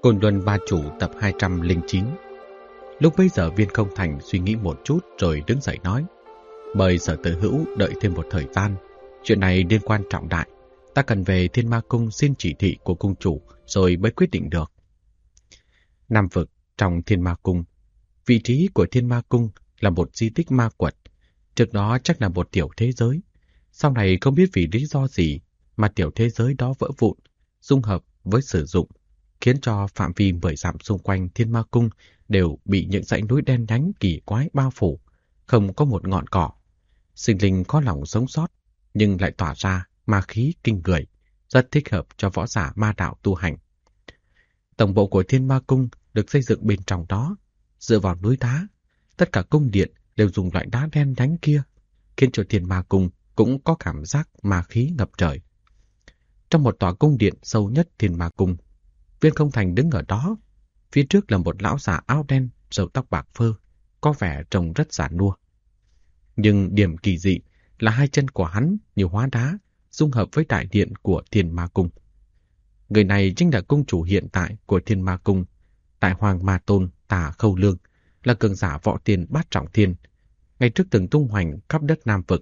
Côn Luân Ba Chủ tập 209. Lúc bấy giờ Viên Không Thành suy nghĩ một chút rồi đứng dậy nói: mời Sở Tử Hữu đợi thêm một thời gian. Chuyện này liên quan trọng đại, ta cần về Thiên Ma Cung xin chỉ thị của cung chủ rồi mới quyết định được. Nam vực trong Thiên Ma Cung. Vị trí của Thiên Ma Cung là một di tích ma quật. Trước đó chắc là một tiểu thế giới. Sau này không biết vì lý do gì mà tiểu thế giới đó vỡ vụn, dung hợp với sử dụng, khiến cho phạm vi 10 dặm xung quanh Thiên Ma Cung đều bị những dãy núi đen nhánh kỳ quái bao phủ, không có một ngọn cỏ. Sinh linh khó lòng sống sót, nhưng lại tỏa ra ma khí kinh người, rất thích hợp cho võ giả ma đạo tu hành. Tổng bộ của Thiên Ma Cung được xây dựng bên trong đó, dựa vào núi đá. Tất cả cung điện đều dùng loại đá đen nhánh kia, khiến cho Thiên Ma Cung cũng có cảm giác ma khí ngập trời. Trong một tòa cung điện sâu nhất Thiên Ma Cung, Viên Không Thành đứng ở đó. Phía trước là một lão già áo đen, râu tóc bạc phơ, có vẻ trông rất già nua. Nhưng điểm kỳ dị là hai chân của hắn như hóa đá, dung hợp với đại điện của Thiên Ma Cung. Người này chính là cung chủ hiện tại của Thiên Ma Cung, Đại Hoàng Ma Tôn Tà Khâu Lương, là cường giả võ tiên bát trọng thiên, ngày trước từng tung hoành khắp đất Nam vực.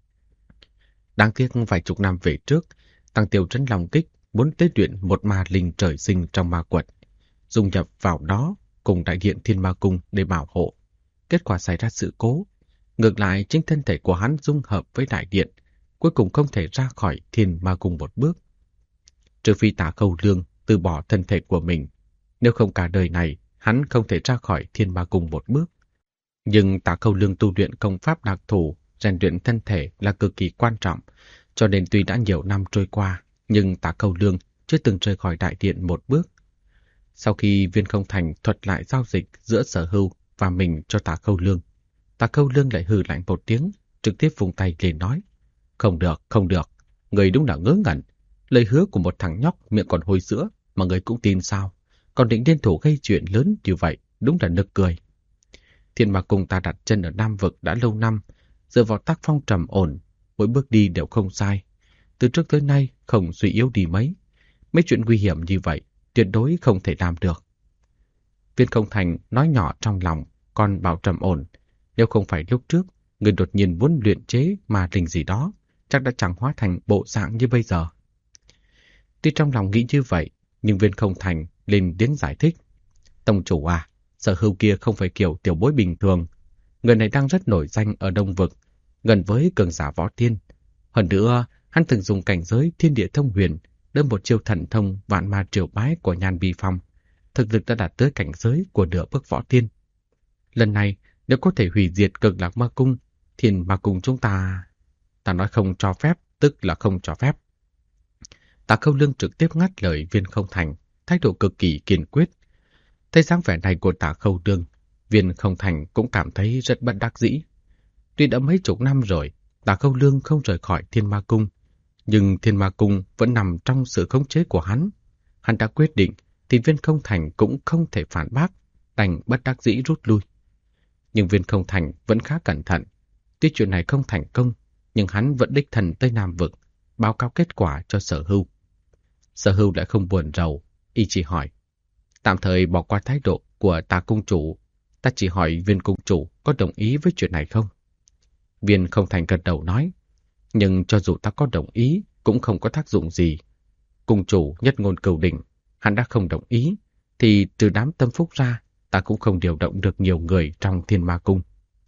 Đáng tiếc vài chục năm về trước, Tăng Tiêu Trấn Long Kích muốn tế luyện một ma linh trời sinh trong ma quật, dung nhập vào đó cùng đại điện Thiên Ma Cung để bảo hộ. Kết quả xảy ra sự cố, ngược lại chính thân thể của hắn dung hợp với đại điện, cuối cùng không thể ra khỏi Thiên Ma Cung một bước. Trừ phi Tà Khâu Lương từ bỏ thân thể của mình, nếu không cả đời này hắn không thể ra khỏi Thiên Ma Cung một bước. Nhưng Tà Khâu Lương tu luyện công pháp đặc thù, rèn luyện thân thể là cực kỳ quan trọng, cho nên tuy đã nhiều năm trôi qua, nhưng Tà Khâu Lương chưa từng rời khỏi đại điện một bước. Sau khi Viên Không Thành thuật lại giao dịch giữa Sở Hưu và mình cho Tà Khâu Lương, Tà Khâu Lương lại hừ lạnh một tiếng, trực tiếp vùng tay lên nói: không được, không được, người đúng là ngớ ngẩn. Lời hứa của một thằng nhóc miệng còn hôi sữa mà người cũng tin sao? Còn định liên thủ gây chuyện lớn như vậy, đúng là nực cười. Thiên Ma Cung ta đặt chân ở Nam vực đã lâu năm, dựa vào tác phong trầm ổn, mỗi bước đi đều không sai. Từ trước tới nay không suy yếu đi mấy. Mấy chuyện nguy hiểm như vậy tuyệt đối không thể làm được. Viên Không Thành nói nhỏ trong lòng, còn bảo trầm ổn. Nếu không phải lúc trước người đột nhiên muốn luyện chế ma linh gì đó, chắc đã chẳng hóa thành bộ dạng như bây giờ. Tuy trong lòng nghĩ như vậy, nhưng Viên Không Thành lên tiếng giải thích: tông chủ à, Sở Hưu kia không phải kiểu tiểu bối bình thường. Người này đang rất nổi danh ở Đông vực, gần với cường giả võ tiên. Hơn nữa, hắn từng dùng cảnh giới thiên địa thông huyền đâm một chiêu thần thông vạn ma triều bái của Nhan Bi Phong, thực lực đã đạt tới cảnh giới của nửa bước võ tiên. Lần này, nếu có thể hủy diệt Cực Lạc Ma Cung, Thiên Ma Cung chúng ta nói không cho phép, tức là không cho phép. Tà Khâu Lương trực tiếp ngắt lời Viên Không Thành, thái độ cực kỳ kiên quyết. Thấy dáng vẻ này của Tà Khâu Lương, Viên Không Thành cũng cảm thấy rất bất đắc dĩ. Tuy đã mấy chục năm rồi, Tà Khâu Lương không rời khỏi Thiên Ma Cung, nhưng Thiên Ma Cung vẫn nằm trong sự khống chế của hắn. Hắn đã quyết định, thì Viên Không Thành cũng không thể phản bác, đành bất đắc dĩ rút lui. Nhưng Viên Không Thành vẫn khá cẩn thận. Tuy chuyện này không thành công, nhưng hắn vẫn đích thân tới Nam vực, báo cáo kết quả cho Sở Hưu. Sở Hưu lại không buồn rầu, y chỉ hỏi: tạm thời bỏ qua thái độ của Tà cung chủ, ta chỉ hỏi Viên cung chủ có đồng ý với chuyện này không? Viên Không Thành gật đầu nói: nhưng cho dù ta có đồng ý cũng không có tác dụng gì. Cung chủ nhất ngôn cửu đỉnh, hắn đã không đồng ý, thì trừ đám tâm phúc ra, ta cũng không điều động được nhiều người trong Thiên Ma Cung.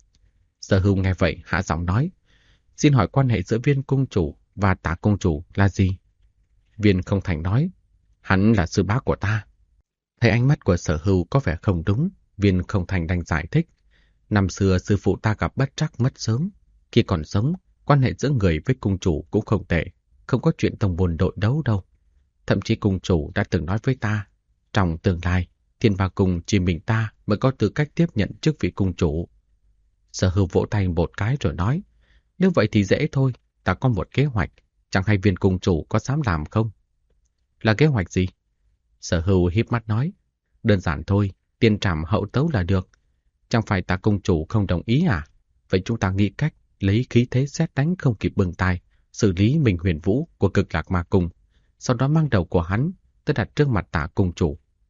Sở Hưu nghe vậy hạ giọng nói: xin hỏi quan hệ giữa Viên cung chủ và Tà cung chủ là gì? Viên Không Thành nói: hắn là sư bá của ta. Thấy ánh mắt của Sở Hưu có vẻ không đúng, Viên Không Thành đành giải thích: năm xưa sư phụ ta gặp bất trắc mất sớm. Khi còn sống, quan hệ giữa người với cung chủ cũng không tệ, không có chuyện tông môn đội đấu đâu. Thậm chí cung chủ đã từng nói với ta, trong tương lai, Thiên Ma Cung chỉ mình ta mới có tư cách tiếp nhận chức vị cung chủ. Sở Hưu vỗ tay một cái rồi nói: nếu vậy thì dễ thôi, ta có một kế hoạch, chẳng hay Viên cung chủ có dám làm không? Là kế hoạch gì? Sở Hưu híp mắt nói: đơn giản thôi, tiên trảm hậu tấu là được. Chẳng phải Tà cung chủ không đồng ý à? Vậy chúng ta nghĩ cách lấy khí thế sét đánh không kịp bừng tai, xử lý Minh Huyền Vũ của Cực Lạc Ma Cung, sau đó mang đầu của hắn tới đặt trước mặt Tà cung chủ.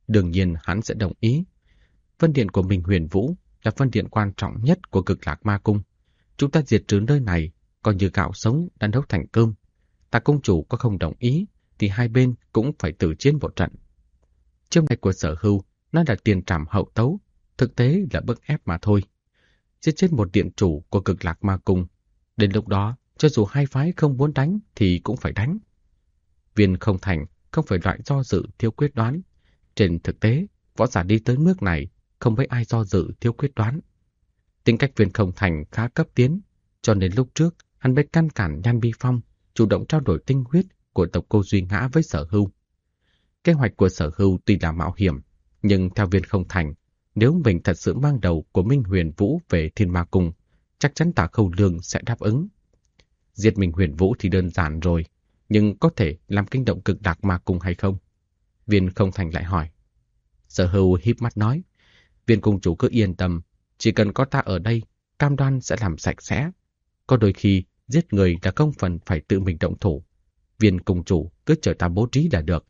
đương nhiên hắn sẽ đồng ý. Phân điện của Minh Huyền Vũ là phân điện quan trọng nhất của Cực Lạc Ma Cung. Chúng ta diệt trừ nơi này, coi như gạo sống đã nấu thành cơm. Ta công chủ có không đồng ý, thì hai bên cũng phải tử chiến một trận. Chiêu này của Sở Hưu, nó là tiền trảm hậu tấu, thực tế là bức ép mà thôi. Giết chết một điện chủ của Cực Lạc Ma Cung, đến lúc đó, cho dù hai phái không muốn đánh thì cũng phải đánh. Viên Không Thành không phải loại do dự thiếu quyết đoán. Trên thực tế, võ giả đi tới nước này, không mấy ai do dự thiếu quyết đoán. Tính cách Viên Không Thành khá cấp tiến, cho nên lúc trước hắn mới ngăn cản Nhan Bi Phong chủ động trao đổi tinh huyết của tộc cô Duy Ngã với Sở Hưu. Kế hoạch của Sở Hưu tuy là mạo hiểm, nhưng theo Viên Không Thành, nếu mình thật sự mang đầu của Minh Huyền Vũ về Thiên Ma Cung, chắc chắn Tả Khâu Lương sẽ đáp ứng. Diệt Minh Huyền Vũ thì đơn giản rồi, nhưng có thể làm kinh động Cực Lạc Ma Cung hay không? Viên Không Thành lại hỏi. Sở Hưu híp mắt nói, Viên cung chủ cứ yên tâm, chỉ cần có ta ở đây, cam đoan sẽ làm sạch sẽ. Có đôi khi, giết người là không phần phải tự mình động thủ. Viên cung chủ cứ chờ ta bố trí là được.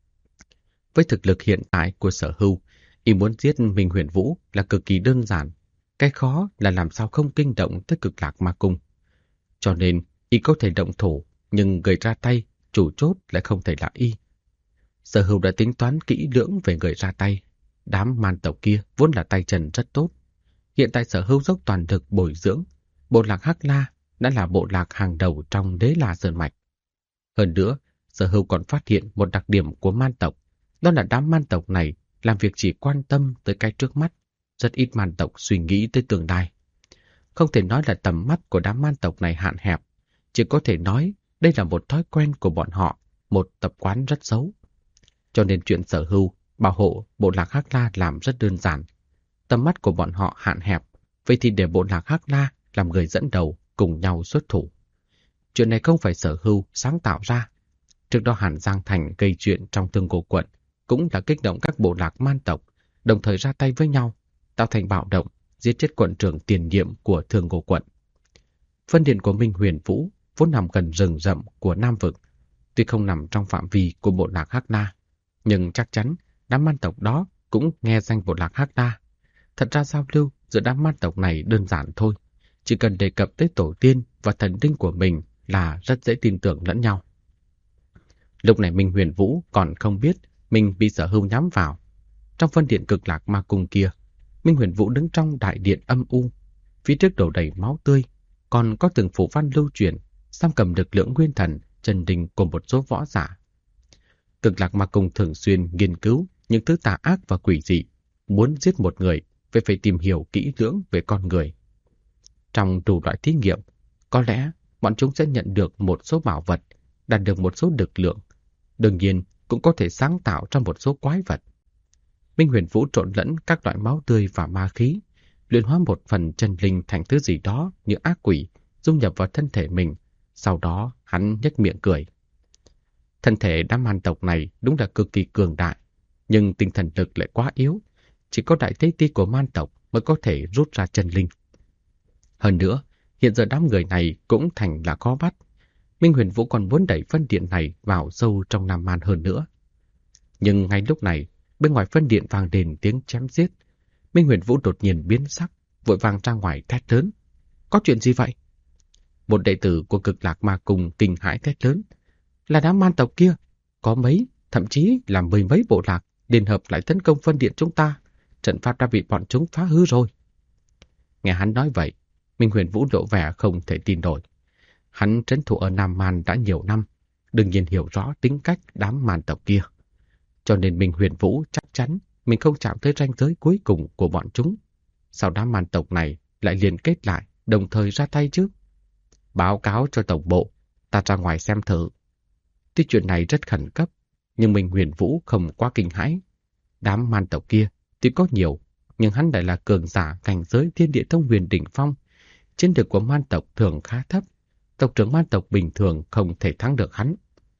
Với thực lực hiện tại của Sở Hưu, y muốn giết Minh Huyền Vũ là cực kỳ đơn giản. Cái khó là làm sao không kinh động tới Cực Lạc Ma Cung. Cho nên, y có thể động thủ, nhưng người ra tay, chủ chốt lại không thể là y. Sở Hưu đã tính toán kỹ lưỡng về người ra tay. Đám man tộc kia vốn là tay chân rất tốt. Hiện tại Sở Hưu dốc toàn lực bồi dưỡng. Bộ lạc Hắc La đã là bộ lạc hàng đầu trong Đế La Sơn Mạch. Hơn nữa, Sở Hưu còn phát hiện một đặc điểm của man tộc. Đó là đám man tộc này làm việc chỉ quan tâm tới cái trước mắt. Rất ít man tộc suy nghĩ tới tương lai. Không thể nói là tầm mắt của đám man tộc này hạn hẹp. Chỉ có thể nói đây là một thói quen của bọn họ, một tập quán rất xấu. Cho nên chuyện Sở Hưu bảo hộ bộ lạc Hắc La làm rất đơn giản. Tầm mắt của bọn họ hạn hẹp, vậy thì để bộ lạc Hắc La làm người dẫn đầu cùng nhau xuất thủ. Chuyện này không phải Sở Hưu sáng tạo ra. Trước đó Hàn Giang Thành gây chuyện trong Thương Cổ quận cũng là kích động các bộ lạc man tộc, đồng thời ra tay với nhau, tạo thành bạo động, giết chết quận trưởng tiền nhiệm của Thương Cổ quận. Phân điện của Minh Huyền Vũ vốn nằm gần rừng rậm của Nam Vực, tuy không nằm trong phạm vi của bộ lạc Hắc La, nhưng chắc chắn đám man tộc đó cũng nghe danh bộ lạc Hắc La. Thật ra giao lưu giữa đám man tộc này đơn giản thôi, chỉ cần đề cập tới tổ tiên và thần linh của mình là rất dễ tin tưởng lẫn nhau. Lúc này Minh Huyền Vũ còn không biết mình bị Sở Hưu nhắm vào. Trong phân điện Cực Lạc Ma Cung kia, Minh Huyền Vũ đứng trong đại điện âm u, phía trước đổ đầy máu tươi, còn có từng phù văn lưu truyền, giam cầm lực lượng nguyên thần, chân đình của một số võ giả. Cực Lạc Ma Cung thường xuyên nghiên cứu những thứ tà ác và quỷ dị, muốn giết một người phải tìm hiểu kỹ lưỡng về con người. Trong đủ loại thí nghiệm, có lẽ bọn chúng sẽ nhận được một số bảo vật, đạt được một số lực lượng, đương nhiên cũng có thể sáng tạo ra một số quái vật. Minh Huyền Vũ trộn lẫn các loại máu tươi và ma khí, luyện hóa một phần chân linh thành thứ gì đó như ác quỷ, dung nhập vào thân thể mình, sau đó hắn nhếch miệng cười. Thân thể đám man tộc này đúng là cực kỳ cường đại, nhưng tinh thần lực lại quá yếu, chỉ có đại tế ti của man tộc mới có thể rút ra chân linh. Hơn nữa, hiện giờ đám người này cũng thành là khó bắt. Minh Huyền Vũ còn muốn đẩy phân điện này vào sâu trong Nam Man hơn nữa. Nhưng ngay lúc này, bên ngoài phân điện vang lên tiếng chém giết. Minh Huyền Vũ đột nhiên biến sắc, vội vàng ra ngoài thét lớn. Có chuyện gì vậy? Một đệ tử của Cực Lạc Ma Cung kinh hãi thét lớn. Là đám man tộc kia, có mấy, thậm chí là mười mấy bộ lạc liên hợp lại tấn công phân điện chúng ta. Trận pháp đã bị bọn chúng phá hư rồi. Nghe hắn nói vậy, Minh Huyền Vũ lộ vẻ không thể tin nổi. Hắn trấn thủ ở Nam Man đã nhiều năm, đương nhiên hiểu rõ tính cách đám man tộc kia. Cho nên Minh Huyền Vũ chắc chắn mình không chạm tới ranh giới cuối cùng của bọn chúng. Sao đám man tộc này lại liên kết lại, đồng thời ra tay chứ? Báo cáo cho tổng bộ, ta ra ngoài xem thử. Tuy chuyện này rất khẩn cấp, nhưng Minh Huyền Vũ không quá kinh hãi. Đám man tộc kia tuy có nhiều, nhưng hắn lại là cường giả cảnh giới thiên địa thông huyền đỉnh phong. Chiến lược của man tộc thường khá thấp, tộc trưởng man tộc bình thường không thể thắng được hắn.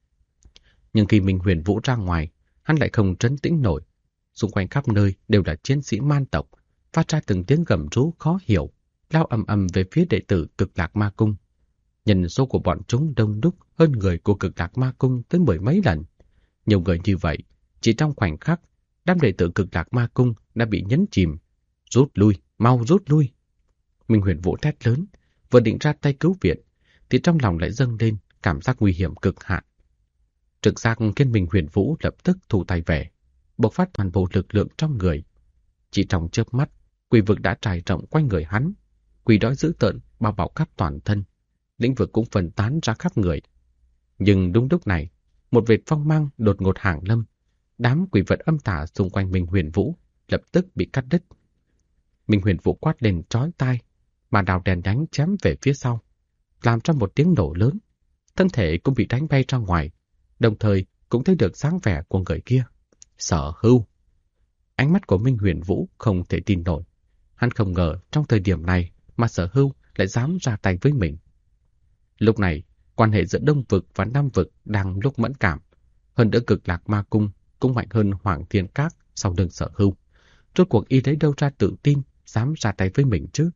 Nhưng khi Minh Huyền Vũ ra ngoài, hắn lại không trấn tĩnh nổi. Xung quanh khắp nơi đều là chiến sĩ man tộc, phát ra từng tiếng gầm rú khó hiểu, lao ầm ầm về phía đệ tử Cực Lạc Ma Cung. Nhân số của bọn chúng đông đúc hơn người của Cực Lạc Ma Cung tới mười mấy lần. Nhiều người như vậy, chỉ trong khoảnh khắc, đám đệ tử Cực Lạc Ma Cung đã bị nhấn chìm. Rút lui, mau rút lui. Minh Huyền Vũ thét lớn, vừa định ra tay cứu viện, thì trong lòng lại dâng lên cảm giác nguy hiểm cực hạn. Trực giác khiến Minh Huyền Vũ lập tức thu tay về, bộc phát toàn bộ lực lượng trong người. Chỉ trong chớp mắt, quỷ vực đã trải rộng quanh người hắn, quỷ đói dữ tợn bao bọc khắp toàn thân, lĩnh vực cũng phân tán ra khắp người. Nhưng đúng lúc này, một vệt phong mang đột ngột hàng lâm, đám quỷ vật âm tà xung quanh Minh Huyền Vũ lập tức bị cắt đứt. Minh Huyền Vũ quát lên chói tai, mà đào đèn đánh chém về phía sau, làm cho một tiếng nổ lớn, thân thể cũng bị đánh bay ra ngoài, đồng thời cũng thấy được dáng vẻ của người kia. Sở Hưu. Ánh mắt của Minh Huyền Vũ không thể tin nổi. Hắn không ngờ trong thời điểm này mà Sở Hưu lại dám ra tay với mình. Lúc này, quan hệ giữa Đông Vực và Nam Vực đang lúc mẫn cảm. Hơn nữa Cực Lạc Ma Cung cũng mạnh hơn Hoàng Thiên Các sau lưng Sở Hưu. Rốt cuộc y lấy đâu ra tự tin dám ra tay với mình chứ?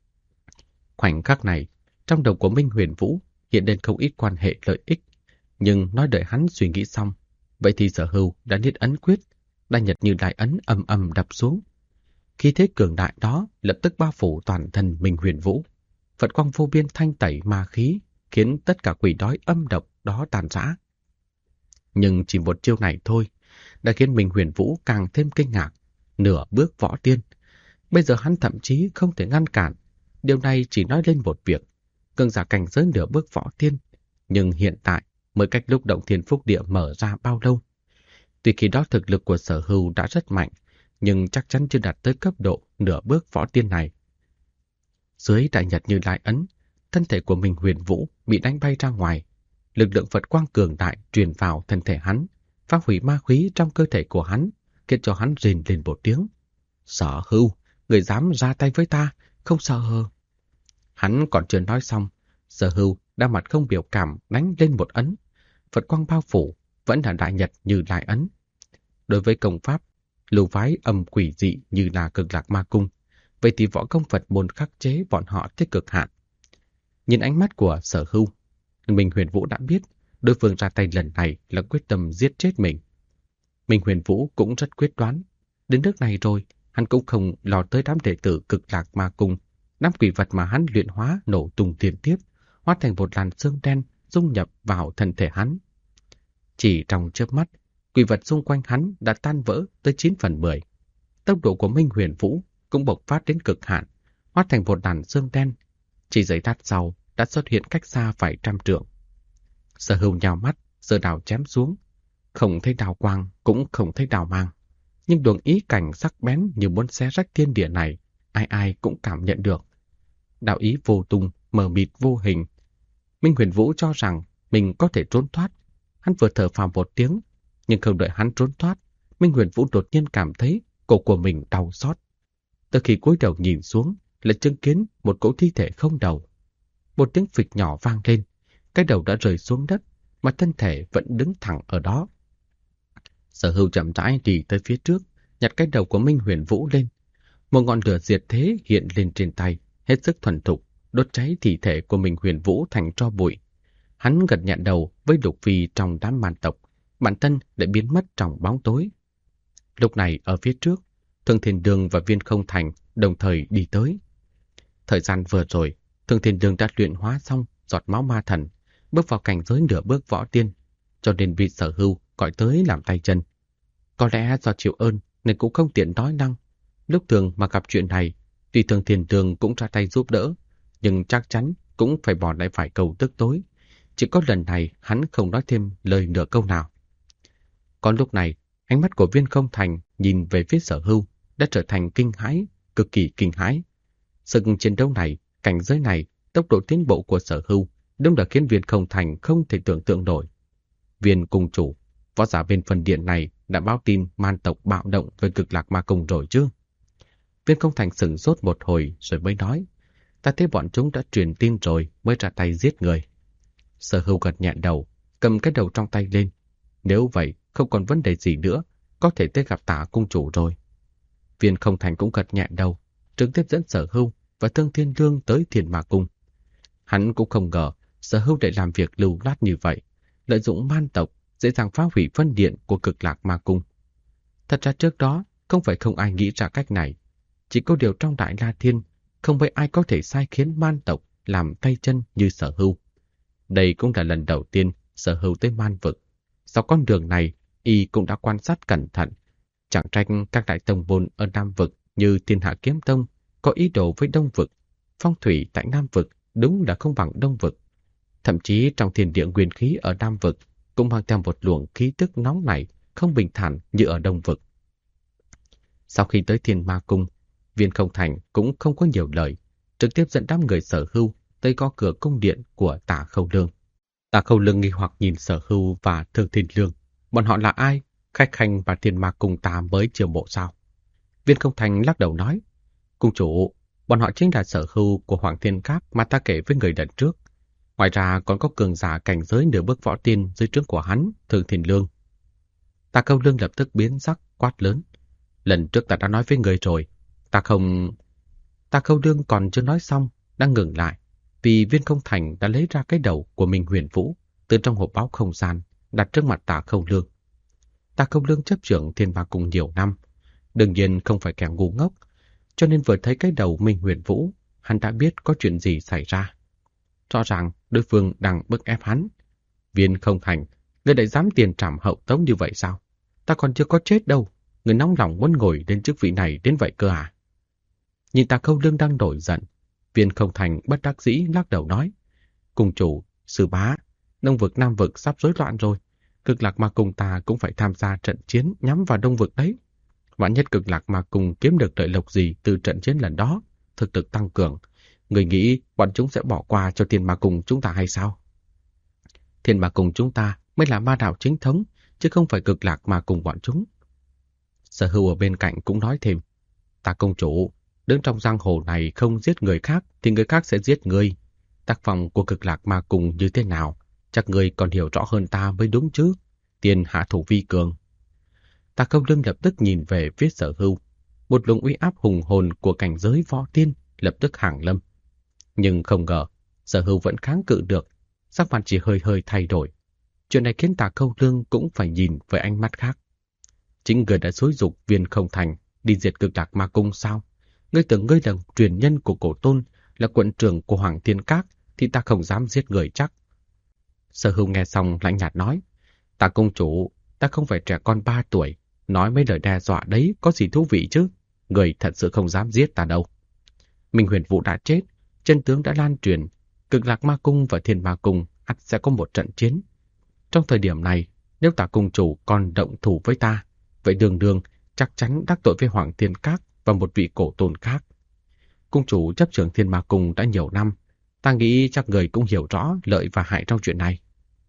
Khoảnh khắc này, trong đầu của Minh Huyền Vũ hiện lên không ít quan hệ lợi ích. Nhưng nói đợi hắn suy nghĩ xong, vậy thì Sở Hưu đã niết ấn quyết, đã nhật như đại ấn ầm ầm đập xuống. Khí thế cường đại đó lập tức bao phủ toàn thân Minh Huyền Vũ. Phật quang vô biên thanh tẩy ma khí, khiến tất cả quỷ đói âm độc đó tàn rã. Nhưng chỉ một chiêu này thôi, đã khiến Minh Huyền Vũ càng thêm kinh ngạc, nửa bước võ tiên. Bây giờ hắn thậm chí không thể ngăn cản. Điều này chỉ nói lên một việc, cường giả cảnh giới nửa bước võ tiên, nhưng hiện tại mới cách lúc Động Thiên Phúc Địa mở ra bao lâu. Tuy khi đó thực lực của Sở Hưu đã rất mạnh, nhưng chắc chắn chưa đạt tới cấp độ nửa bước võ tiên này. Dưới đại nhật như đại ấn, thân thể của Minh Huyền Vũ bị đánh bay ra ngoài. Lực lượng Phật quang cường đại truyền vào thân thể hắn, phá hủy ma khí trong cơ thể của hắn, khiến cho hắn rền lên một tiếng. Sở Hưu, người dám ra tay với ta, không sợ hờ. Hắn còn chưa nói xong, Sở Hưu đã mặt không biểu cảm đánh lên một ấn. Phật quang bao phủ, vẫn là đại nhật như đại ấn. Đối với công pháp, lưu phái âm quỷ dị như là Cực Lạc Ma Cung, vậy thì võ công Phật môn khắc chế bọn họ tới cực hạn. Nhìn ánh mắt của Sở Hưu, Minh Huyền Vũ đã biết đối phương ra tay lần này là quyết tâm giết chết mình. Minh Huyền Vũ cũng rất quyết đoán. Đến nước này rồi, hắn cũng không lo tới đám đệ tử Cực Lạc Ma Cung. Đám quỷ vật mà hắn luyện hóa nổ tung liên tiếp, hóa thành một làn sương đen dung nhập vào thân thể hắn. Chỉ trong chớp mắt, quỷ vật xung quanh hắn đã tan vỡ tới 9/10. Tốc độ của Minh Huyền Vũ cũng bộc phát đến cực hạn, hóa thành một làn sương đen. Chỉ giây lát sau đã xuất hiện cách xa vài trăm trượng. Sở Hưu nhào mắt, giơ đào chém xuống. Không thấy đào quang, cũng không thấy đào mang. Nhưng luồng ý cảnh sắc bén như muốn xé rách thiên địa này, ai ai cũng cảm nhận được. Đạo ý vô tung, mờ mịt vô hình. Minh Huyền Vũ cho rằng mình có thể trốn thoát. Hắn vừa thở phào một tiếng, nhưng không đợi hắn trốn thoát, Minh Huyền Vũ đột nhiên cảm thấy cổ của mình đau xót. Từ khi cúi đầu nhìn xuống, lại chứng kiến một cỗ thi thể không đầu. Một tiếng phịch nhỏ vang lên, cái đầu đã rơi xuống đất, mà thân thể vẫn đứng thẳng ở đó. Sở Hưu chậm rãi đi tới phía trước, nhặt cái đầu của Minh Huyền Vũ lên. Một ngọn lửa diệt thế hiện lên trên tay, hết sức thuần thục, đốt cháy thi thể của Minh Huyền Vũ thành tro bụi. Hắn gật nhẹ đầu với Lục Phi trong đám man tộc, bản thân đã biến mất trong bóng tối. Lúc này ở phía trước, Thương Thiên Đường và Viên Không Thành đồng thời đi tới. Thời gian vừa rồi, Thương Thiên Đường đã luyện hóa xong giọt máu ma thần, bước vào cảnh giới nửa bước võ tiên, cho nên vị Sở Hưu gọi tới làm tay chân. Có lẽ do chịu ơn nên cũng không tiện nói năng. Lúc thường mà gặp chuyện này, tuy Thương Thiên Đường cũng ra tay giúp đỡ, nhưng chắc chắn cũng phải bỏ lại vài câu tức tối. Chỉ có lần này hắn không nói thêm lời nửa câu nào. Còn lúc này, ánh mắt của Viên Không Thành nhìn về phía Sở Hưu đã trở thành kinh hãi, cực kỳ kinh hãi. Sự chiến đấu này, cảnh giới này, tốc độ tiến bộ của Sở Hưu đúng là khiến Viên Không Thành không thể tưởng tượng nổi. Viên cung chủ, võ giả bên phần điện này đã báo tin man tộc bạo động với Cực Lạc Ma Cung rồi chứ? Viên Không Thành sửng sốt một hồi rồi mới nói, ta thấy bọn chúng đã truyền tin rồi mới ra tay giết người. Sở Hưu gật nhẹ đầu, cầm cái đầu trong tay lên. Nếu vậy, không còn vấn đề gì nữa, có thể tới gặp Tả cung chủ rồi. Viên Không Thành cũng gật nhẹ đầu, trực tiếp dẫn Sở Hưu và Thương Thiên Lương tới Thiên Ma Cung. Hắn cũng không ngờ Sở Hưu lại làm việc lưu loát như vậy, lợi dụng man tộc dễ dàng phá hủy phân điện của Cực Lạc Ma Cung. Thật ra trước đó, không phải không ai nghĩ ra cách này. Chỉ có điều trong Đại La Thiên, không mấy ai có thể sai khiến man tộc làm tay chân như Sở Hưu. Đây cũng là lần đầu tiên Sở Hưu tới man vực. Sau con đường này, y cũng đã quan sát cẩn thận. Chẳng trách các đại tông môn ở Nam vực như Thiên Hạ Kiếm Tông có ý đồ với Đông vực. Phong thủy tại Nam vực đúng là không bằng Đông vực. Thậm chí trong thiên địa nguyên khí ở Nam vực cũng mang theo một luồng khí tức nóng nảy, không bình thản như ở Đông vực. Sau khi tới Thiên Ma Cung, Viên Không Thành cũng không có nhiều lời, trực tiếp dẫn đám người Sở Hưu tới gõ cửa cung điện của Tả Khâu Lương. Tả Khâu Lương nghi hoặc nhìn Sở Hưu và Thương Thiên Lương. Bọn họ là ai? Khách khanh và Thiên Ma Cung ta mới chiêu mộ sao? Viên Không Thành lắc đầu nói, cung chủ, bọn họ chính là Sở Hưu của Hoàng Thiên Các mà ta kể với người lần trước. Ngoài ra còn có cường giả cảnh giới nửa bước võ tiên dưới trướng của hắn, Thương Thiên Lương. Tả Khâu Lương lập tức biến sắc, quát lớn. Lần trước ta đã nói với người rồi, ta không... Tả Khâu Lương còn chưa nói xong, đang ngừng lại, vì Viên Không Thành đã lấy ra cái đầu của Minh Huyền Vũ từ trong hộp báo không gian, đặt trước mặt Tả Khâu Lương. Tả Khâu Lương chấp trưởng Thiên Ma Cung nhiều năm, đương nhiên không phải kẻ ngu ngốc, cho nên vừa thấy cái đầu Minh Huyền Vũ, hắn đã biết có chuyện gì xảy ra. Rõ ràng đối phương đang bức ép hắn. Viên Không Thành, ngươi lại dám tiền trảm hậu tống như vậy sao? Ta còn chưa có chết đâu, người nóng lòng muốn ngồi lên chức vị này đến vậy cơ à? Nhìn Tả Khâu Lương đang nổi giận, Viên Không Thành bất đắc dĩ lắc đầu nói, cung chủ, sư bá, Đông vực Nam vực sắp rối loạn rồi, Cực Lạc Ma Cung ta cũng phải tham gia trận chiến nhắm vào Đông vực đấy. Vạn nhất Cực Lạc Ma Cung kiếm được lợi lộc gì từ trận chiến lần đó, thực lực tăng cường, người nghĩ bọn chúng sẽ bỏ qua cho Thiên Ma Cung chúng ta hay sao? Thiên Ma Cung chúng ta mới là ma đạo chính thống, chứ không phải Cực Lạc Ma Cung bọn chúng. Sở Hưu ở bên cạnh cũng nói thêm, Tả công chủ, đứng trong giang hồ này không giết người khác thì người khác sẽ giết ngươi. Tác phong của Cực Lạc Ma Cung như thế nào, chắc ngươi còn hiểu rõ hơn ta mới đúng chứ. Tiền hạ thủ vi cường. Tả Khâu Lương lập tức nhìn về phía Sở Hưu. Một luồng uy áp hùng hồn của cảnh giới võ tiên lập tức hàng lâm. Nhưng không ngờ, Sở Hưu vẫn kháng cự được, sắc mặt chỉ hơi hơi thay đổi. Chuyện này khiến Tả Khâu Lương cũng phải nhìn với ánh mắt khác. Chính người đã xúi giục Viên Không Thành đi diệt Cực Lạc Ma Cung sao? Ngươi tưởng ngươi là truyền nhân của cổ tôn, là quận trưởng của Hoàng Thiên Các, thì ta không dám giết người chắc. Sở Hưu nghe xong lạnh nhạt nói, Tả công chủ, ta không phải trẻ con 3 tuổi, nói mấy lời đe dọa đấy có gì thú vị chứ, người thật sự không dám giết ta đâu. Minh Huyền Vũ đã chết, chân tướng đã lan truyền, Cực Lạc Ma Cung và Thiên Ma Cung ắt sẽ có một trận chiến. Trong thời điểm này, nếu Tả công chủ còn động thủ với ta, vậy đường đường chắc chắn đắc tội với Hoàng Thiên Các và một vị cổ tôn khác. Cung chủ chấp trưởng Thiên Ma Cung đã nhiều năm, ta nghĩ chắc người cũng hiểu rõ lợi và hại trong chuyện này.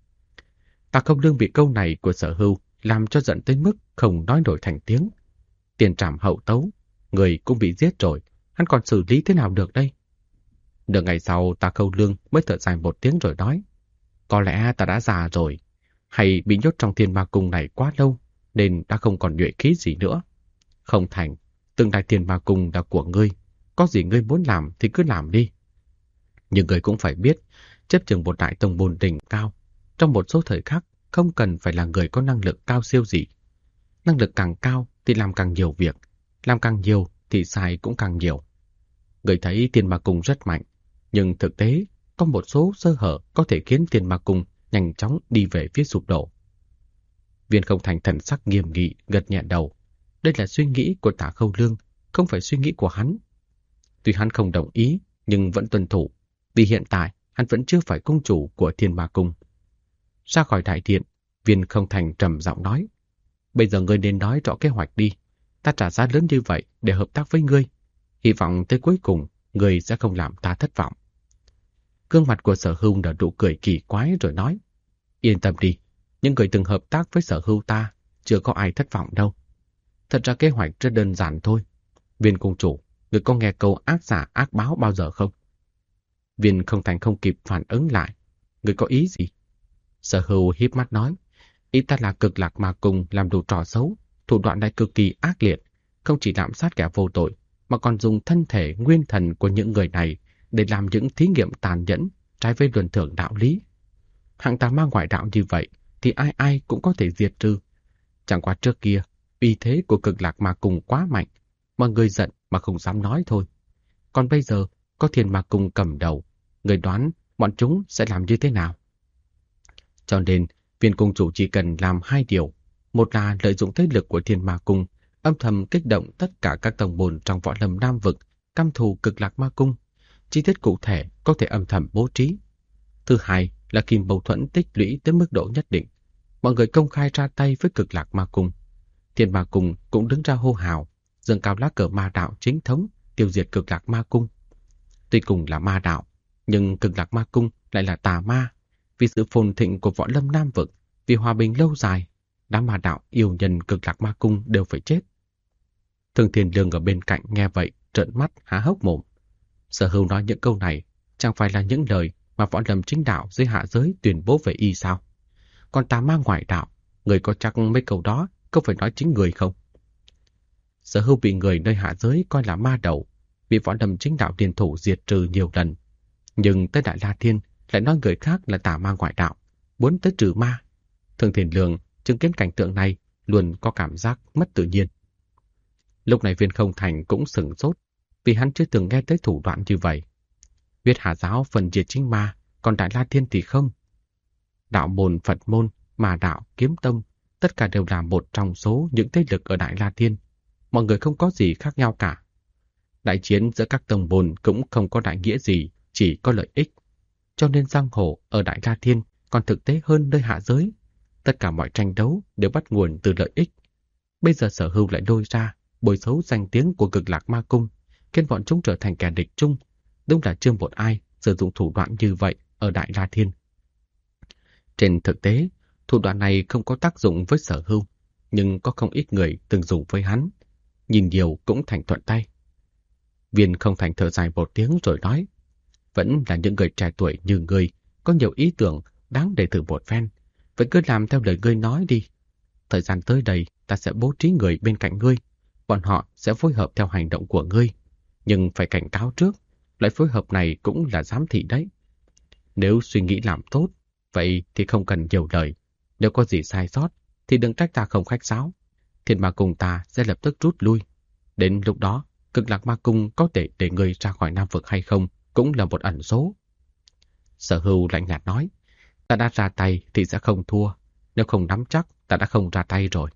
Tả Khâu Lương bị câu này của Sở Hưu làm cho giận tới mức không nói nổi thành tiếng. Tiền trảm hậu tấu, người cũng bị giết rồi, hắn còn xử lý thế nào được đây? Nửa ngày sau, Tả Khâu Lương mới thở dài một tiếng rồi nói, có lẽ ta đã già rồi, hay bị nhốt trong Thiên Ma Cung này quá lâu, nên đã không còn nhuệ khí gì nữa. Không Thành, tương lai Thiên Ma Cung là của ngươi, có gì ngươi muốn làm thì cứ làm đi. Nhưng ngươi cũng phải biết, chấp trưởng một đại tông môn đỉnh cao, trong một số thời khắc không cần phải là người có năng lực cao siêu gì. Năng lực càng cao thì làm càng nhiều việc, làm càng nhiều thì sai cũng càng nhiều. Ngươi thấy Thiên Ma Cung rất mạnh, nhưng thực tế có một số sơ hở có thể khiến Thiên Ma Cung nhanh chóng đi về phía sụp đổ. Viên Không Thành thần sắc nghiêm nghị gật nhẹ đầu. Đây là suy nghĩ của Tả Khâu Lương, không phải suy nghĩ của hắn. Tuy hắn không đồng ý, nhưng vẫn tuân thủ, vì hiện tại hắn vẫn chưa phải cung chủ của Thiên Ma Cung. Ra khỏi đại điện, Viên Không Thành trầm giọng nói, bây giờ ngươi nên nói rõ kế hoạch đi. Ta trả giá lớn như vậy để hợp tác với ngươi. Hy vọng tới cuối cùng, ngươi sẽ không làm ta thất vọng. Gương mặt của Sở Hưu nở nụ cười kỳ quái rồi nói, yên tâm đi, những người từng hợp tác với Sở Hưu ta, chưa có ai thất vọng đâu. Thật ra kế hoạch rất đơn giản thôi. Viên cung chủ, người có nghe câu ác giả ác báo bao giờ không? Viên Không Thành không kịp phản ứng lại. Người có ý gì? Sở Hưu híp mắt nói, ý ta là Cực Lạc Ma Cung làm đủ trò xấu, thủ đoạn lại cực kỳ ác liệt, không chỉ lạm sát kẻ vô tội, mà còn dùng thân thể nguyên thần của những người này để làm những thí nghiệm tàn nhẫn, trái với luân thường đạo lý. Hạng tà ma ngoại đạo như vậy thì ai ai cũng có thể diệt trừ. Chẳng qua trước kia, uy thế của Cực Lạc Ma Cung quá mạnh, mọi người giận mà không dám nói thôi. Còn bây giờ có Thiên Ma Cung cầm đầu, người đoán bọn chúng sẽ làm như thế nào? Cho nên, viên cung chủ chỉ cần làm hai điều. Một là lợi dụng thế lực của Thiên Ma Cung, âm thầm kích động tất cả các tông môn trong Võ Lâm Nam vực, căm thù Cực Lạc Ma Cung. Chi tiết cụ thể có thể âm thầm bố trí. Thứ hai là khi mâu thuẫn tích lũy tới mức độ nhất định, mọi người công khai ra tay với Cực Lạc Ma Cung. Thiên Ma Cung cũng đứng ra hô hào, dâng cao lá cờ ma đạo chính thống, tiêu diệt Cực Lạc Ma Cung. Tuy cùng là ma đạo, nhưng Cực Lạc Ma Cung lại là tà ma. Vì sự phồn thịnh của Võ Lâm Nam vực, vì hòa bình lâu dài, đám ma đạo yêu nhân Cực Lạc Ma Cung đều phải chết. Thường Thiên Lương ở bên cạnh nghe vậy, trợn mắt há hốc mồm. Sở Hưu nói những câu này chẳng phải là những lời mà Võ Lâm chính đạo dưới hạ giới tuyên bố về y sao? Còn tà ma ngoại đạo, người có chắc mấy câu đó không phải nói chính người không? Sở Hưu bị người nơi hạ giới coi là ma đầu, bị Võ Lâm chính đạo liên thủ diệt trừ nhiều lần. Nhưng tới Đại La Thiên lại nói người khác là tà ma ngoại đạo, muốn tới trừ ma. Thường Thiên Lương chứng kiến cảnh tượng này luôn có cảm giác mất tự nhiên. Lúc này Viên Không Thành cũng sửng sốt, vì hắn chưa từng nghe tới thủ đoạn như vậy. Huyết Hà giáo phần diệt chính ma, còn Đại La Thiên thì không. Đạo môn, Phật môn, Ma đạo, Kiếm tông, tất cả đều là một trong số những thế lực ở Đại La Thiên. Mọi người không có gì khác nhau cả. Đại chiến giữa các tông môn cũng không có đại nghĩa gì, chỉ có lợi ích. Cho nên giang hồ ở Đại La Thiên còn thực tế hơn nơi hạ giới. Tất cả mọi tranh đấu đều bắt nguồn từ lợi ích. Bây giờ Sở Hưu lại lôi ra, bồi xấu danh tiếng của Cực Lạc Ma Cung, khiến bọn chúng trở thành kẻ địch chung. Đúng là chưa một ai sử dụng thủ đoạn như vậy ở Đại La Thiên. Trên thực tế, thủ đoạn này không có tác dụng với Sở Hưu, nhưng có không ít người từng dùng với hắn. Nhìn nhiều cũng thành thuận tay. Viên Không Thành thở dài một tiếng rồi nói, vẫn là những người trẻ tuổi như ngươi, có nhiều ý tưởng đáng để thử một phen. Vậy cứ làm theo lời ngươi nói đi. Thời gian tới đây, ta sẽ bố trí người bên cạnh ngươi. Bọn họ sẽ phối hợp theo hành động của ngươi. Nhưng phải cảnh cáo trước, loại phối hợp này cũng là giám thị đấy. Nếu suy nghĩ làm tốt, vậy thì không cần nhiều lời. Nếu có gì sai sót, thì đừng trách ta không khách sáo. Thiên Ma Cung ta sẽ lập tức rút lui. Đến lúc đó, Cực Lạc Ma Cung có thể để ngươi ra khỏi Nam vực hay không cũng là một ẩn số. Sở Hưu lạnh nhạt nói, ta đã ra tay thì sẽ không thua. Nếu không nắm chắc, ta đã không ra tay rồi.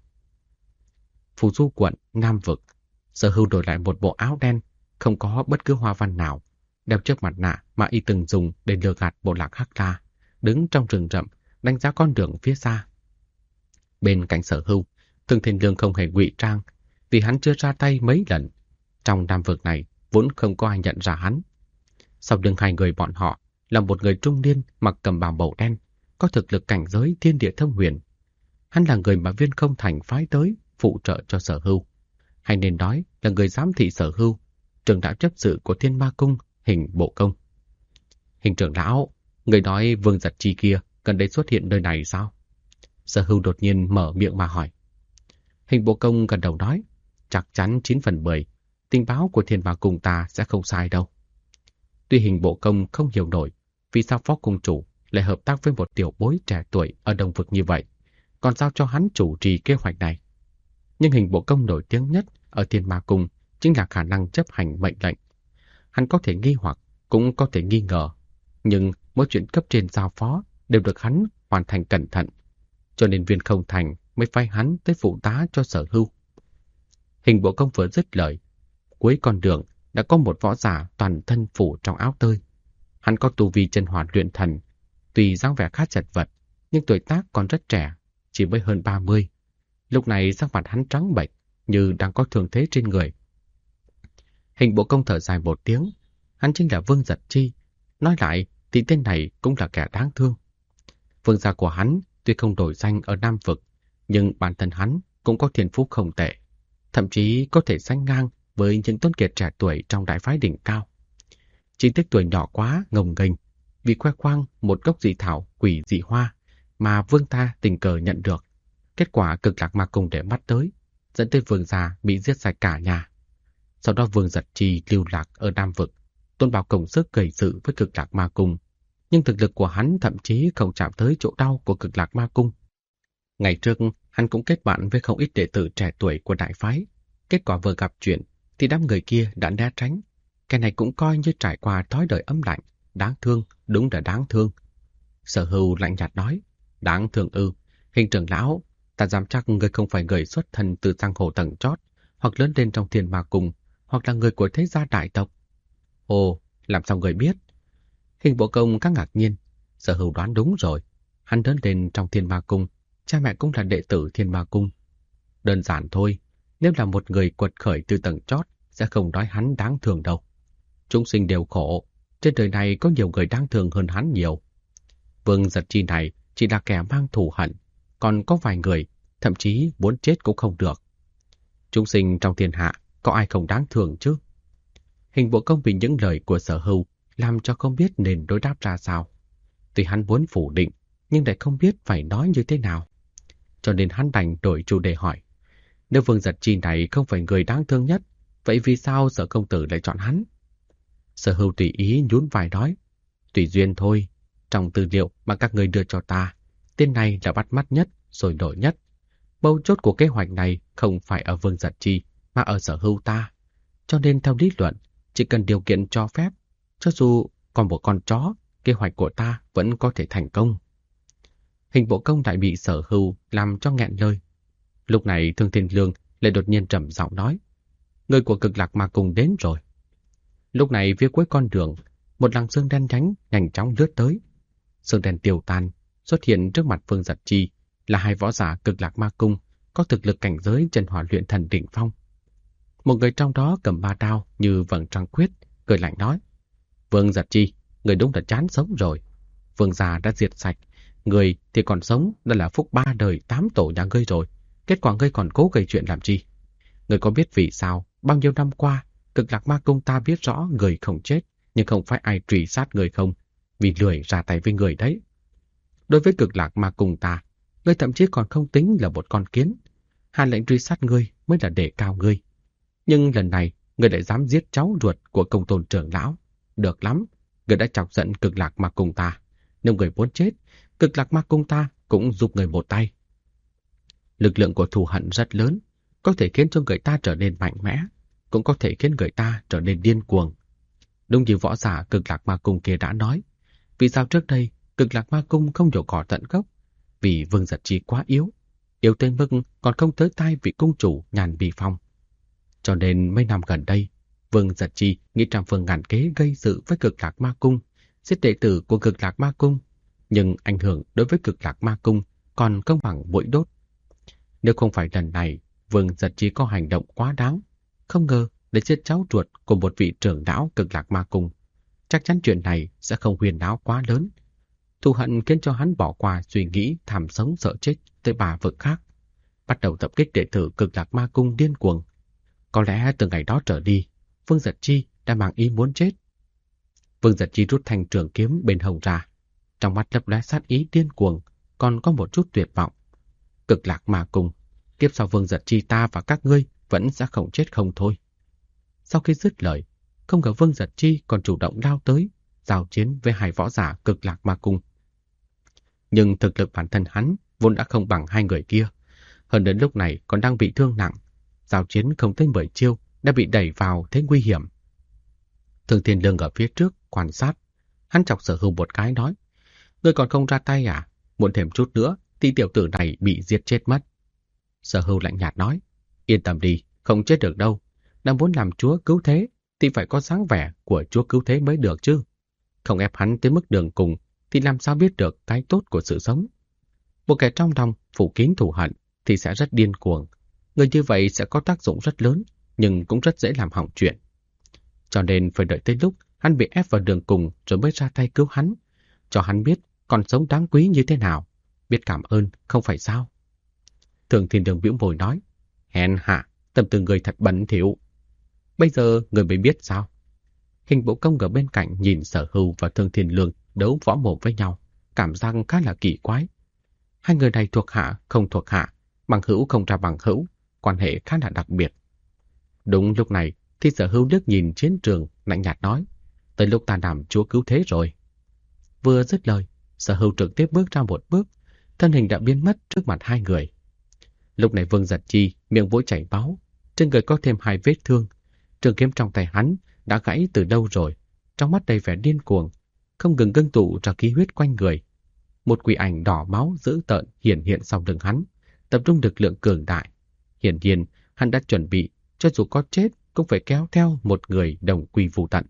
Phù Du quận, Nam vực. Sở Hưu đổi lại một bộ áo đen, không có bất cứ hoa văn nào, đeo chiếc mặt nạ mà y từng dùng để lừa gạt bộ lạc Hắc La, đứng trong rừng rậm, đánh giá con đường phía xa. Bên cạnh Sở Hưu, Thường Thiên Lương không hề ngụy trang, vì hắn chưa ra tay mấy lần. Trong Nam vực này, vốn không có ai nhận ra hắn. Sau lưng hai người bọn họ là một người trung niên mặc cẩm bào màu đen, có thực lực cảnh giới thiên địa thông huyền. Hắn là người mà Viên Không Thành phái tới phụ trợ cho Sở Hưu, hay nên nói là người giám thị Sở Hưu, trưởng đạo chấp sự của Thiên Ma Cung, Hình Bộ Công. Hình trưởng lão, người nói Vương Giật Chi kia gần đây xuất hiện nơi này sao? Sở Hưu đột nhiên mở miệng mà hỏi. Hình Bộ Công gật đầu nói, chắc chắn 9 phần 10, tình báo của Thiên Ma Cung ta sẽ không sai đâu. Tuy Hình Bộ Công không hiểu nổi vì sao Phó Cung Chủ lại hợp tác với một tiểu bối trẻ tuổi ở Đông Vực như vậy, còn giao cho hắn chủ trì kế hoạch này. Nhưng Hình Bộ Công nổi tiếng nhất ở Thiên Ma Cung chính là khả năng chấp hành mệnh lệnh. Hắn có thể nghi hoặc, cũng có thể nghi ngờ, nhưng mỗi chuyện cấp trên giao phó đều được hắn hoàn thành cẩn thận, cho nên Viên Không Thành mới phái hắn tới phụ tá cho Sở Hưu. Hình Bộ Công vừa dứt lời, cuối con đường đã có một võ giả toàn thân phủ trong áo tơi. Hắn có tu vi chân hỏa luyện thần, tuy dáng vẻ khá chật vật, nhưng tuổi tác còn rất trẻ, chỉ mới hơn 30. Lúc này sắc mặt hắn trắng bệch, như đang có thương thế trên người. Hình Bộ Công thở dài một tiếng, hắn chính là Vương Giật Chi. Nói lại thì tên này cũng là kẻ đáng thương. Vương gia của hắn tuy không nổi danh ở Nam vực, nhưng bản thân hắn cũng có thiên phú không tệ, thậm chí có thể sánh ngang với những tôn kiệt trẻ tuổi trong đại phái đỉnh cao. Chỉ tiếc tuổi nhỏ quá ngông nghênh, vì khoe khoang một gốc dị thảo quỷ dị hoa mà vương ta tình cờ nhận được. Kết quả Cực Lạc Ma Cung để mắt tới, dẫn tới vương gia bị giết sạch cả nhà. Sau đó Vương Giật Chi lưu lạc ở Nam vực, Tôn Bảo Công sức gây sự với Cực Lạc Ma Cung, nhưng thực lực của hắn thậm chí không chạm tới chỗ đau của Cực Lạc Ma Cung. Ngày trước, hắn cũng kết bạn với không ít đệ tử trẻ tuổi của đại phái. Kết quả vừa gặp chuyện, thì đám người kia đã né tránh. Cái này cũng coi như trải qua thói đời ấm lạnh. Đáng thương, đúng là đáng thương. Sở Hưu lạnh nhạt nói, đáng thương ư. Hình trưởng lão, ta dám chắc người không phải người xuất thân từ giang hồ tầng chót, hoặc lớn lên trong Thiên Ma Cung, hoặc là người của thế gia đại tộc. Ồ, làm sao người biết? Hình Bộ Công các ngạc nhiên. Sở Hưu đoán đúng rồi. Hắn lớn lên trong Thiên Ma Cung, cha mẹ cũng là đệ tử Thiên Ma Cung. Đơn giản thôi, nếu là một người quật khởi từ tầng chót, sẽ không nói hắn đáng thương đâu. Chúng sinh đều khổ, trên đời này có nhiều người đáng thương hơn hắn nhiều. Vương Giật Chi này chỉ là kẻ mang thù hận, còn có vài người, thậm chí muốn chết cũng không được. Chúng sinh trong thiên hạ, có ai không đáng thương chứ? Hình Bộ Công bị những lời của Sở Hưu làm cho không biết nên đối đáp ra sao. Tuy hắn muốn phủ định, nhưng lại không biết phải nói như thế nào. Cho nên hắn đành đổi chủ đề hỏi. Nếu Vương Giật Chi này không phải người đáng thương nhất, vậy vì sao Sở công tử lại chọn hắn? Sở Hưu tùy ý nhún vai nói. Tùy duyên thôi, trong tư liệu mà các người đưa cho ta, tên này là bắt mắt nhất, sôi nổi nhất. Mấu chốt của kế hoạch này không phải ở Vương Giật Chi, mà ở Sở Hưu ta. Cho nên theo lý luận, chỉ cần điều kiện cho phép, cho dù còn một con chó, kế hoạch của ta vẫn có thể thành công. Hình Bộ Công lại bị Sở Hưu làm cho nghẹn lời. Lúc này Thương Thiên Lương lại đột nhiên trầm giọng nói, người của Cực Lạc Ma Cung đến rồi. Lúc này phía cuối con đường, một làn sương đen nhánh nhanh chóng lướt tới. Sương đen tiêu tan, xuất hiện trước mặt Vương Giật Chi là hai võ giả Cực Lạc Ma Cung có thực lực cảnh giới chân hỏa luyện thần đỉnh phong. Một người trong đó cầm ba đao như vầng trăng khuyết, cười lạnh nói, Vương Giật Chi, người đúng là chán sống rồi. Vương gia đã diệt sạch, người thì còn sống đã là phúc 3 đời 8 tổ nhà ngươi rồi. Kết quả ngươi còn cố gây chuyện làm chi? Ngươi có biết vì sao bao nhiêu năm qua Cực Lạc Ma Cung ta biết rõ người không chết, nhưng không phải ai truy sát người không, vì lười ra tay với người đấy. Đối với Cực Lạc Ma Cung ta, ngươi thậm chí còn không tính là một con kiến. Hạ lệnh truy sát ngươi mới là đề cao ngươi. Nhưng lần này, ngươi lại dám giết cháu ruột của Công Tôn trưởng lão. Được lắm, ngươi đã chọc giận Cực Lạc Ma Cung ta. Nếu người muốn chết, Cực Lạc Ma Cung ta cũng giúp người một tay. Lực lượng của thù hận rất lớn, có thể khiến cho người ta trở nên mạnh mẽ, cũng có thể khiến người ta trở nên điên cuồng. Đúng như võ giả Cực Lạc Ma Cung kia đã nói, vì sao trước đây Cực Lạc Ma Cung không nhổ cỏ tận gốc? Vì Vương Giật Chi quá yếu, yếu tới mức còn không tới tai vị cung chủ Nhàn Bì Phong. Cho nên mấy năm gần đây, Vương Giật Chi nghĩ trăm phương ngàn kế gây sự với Cực Lạc Ma Cung, giết đệ tử của Cực Lạc Ma Cung, nhưng ảnh hưởng đối với Cực Lạc Ma Cung còn không bằng mũi đốt. Nếu không phải lần này, Vương Giật Chi có hành động quá đáng, không ngờ để giết cháu ruột của một vị trưởng lão Cực Lạc Ma Cung, chắc chắn chuyện này sẽ không huyền náo quá lớn. Thù hận khiến cho hắn bỏ qua suy nghĩ tham sống sợ chết tới 3 vực khác, bắt đầu tập kích đệ tử Cực Lạc Ma Cung điên cuồng. Có lẽ từ ngày đó trở đi, Vương Giật Chi đã mang ý muốn chết. Vương Giật Chi rút thanh trường kiếm bên hông ra, trong mắt lấp lóe sát ý điên cuồng, còn có một chút tuyệt vọng. Cực Lạc Ma Cung, kiếp sau Vương Giật Chi ta và các ngươi vẫn sẽ không chết không thôi. Sau khi dứt lời, không ngờ Vương Giật Chi còn chủ động lao tới, giao chiến với hai võ giả Cực Lạc Ma Cung. Nhưng thực lực bản thân hắn vốn đã không bằng hai người kia, hơn đến lúc này còn đang bị thương nặng, giao chiến không tới 10 chiêu đã bị đẩy vào thế nguy hiểm. Thương Thiên Lương ở phía trước quan sát, hắn chọc Sở Hưu một cái nói, ngươi còn không ra tay à? Muốn thêm chút nữa thì tiểu tử này bị giết chết mất. Sở Hưu lạnh nhạt nói, yên tâm đi, không chết được đâu. Đang muốn làm chúa cứu thế thì phải có dáng vẻ của chúa cứu thế mới được chứ. Không ép hắn tới mức đường cùng thì làm sao biết được cái tốt của sự sống. Một kẻ trong lòng phủ kín thù hận thì sẽ rất điên cuồng. Người như vậy sẽ có tác dụng rất lớn, nhưng cũng rất dễ làm hỏng chuyện. Cho nên phải đợi tới lúc hắn bị ép vào đường cùng rồi mới ra tay cứu hắn, cho hắn biết còn sống đáng quý như thế nào, biết cảm ơn không phải sao. Thường Thiên Đường bĩu môi nói, hèn hạ, tâm tư người thật bẩn thỉu. Bây giờ người mới biết sao? Hình Bộ Công ở bên cạnh nhìn Sở Hưu và Thương Thiên Lương đấu võ mồm với nhau, cảm giác khá là kỳ quái. Hai người này thuộc hạ không thuộc hạ, bằng hữu không ra bằng hữu, quan hệ khá là đặc biệt. Đúng lúc này thì Sở Hưu liếc nhìn chiến trường, lạnh nhạt nói, tới lúc ta làm chúa cứu thế rồi. Vừa dứt lời, Sở Hưu trực tiếp bước ra một bước, thân hình đã biến mất trước mặt hai người. Lúc này Vương Giật Chi miệng vỗ chảy máu, trên người có thêm 2 vết thương. Trường kiếm trong tay hắn đã gãy từ đâu rồi, trong mắt đầy vẻ điên cuồng, không ngừng ngưng tụ ra khí huyết quanh người. Một quỷ ảnh đỏ máu dữ tợn hiện sau lưng hắn, tập trung lực lượng cường đại. Hiển nhiên, hắn đã chuẩn bị, cho dù có chết cũng phải kéo theo một người đồng quy vu tận.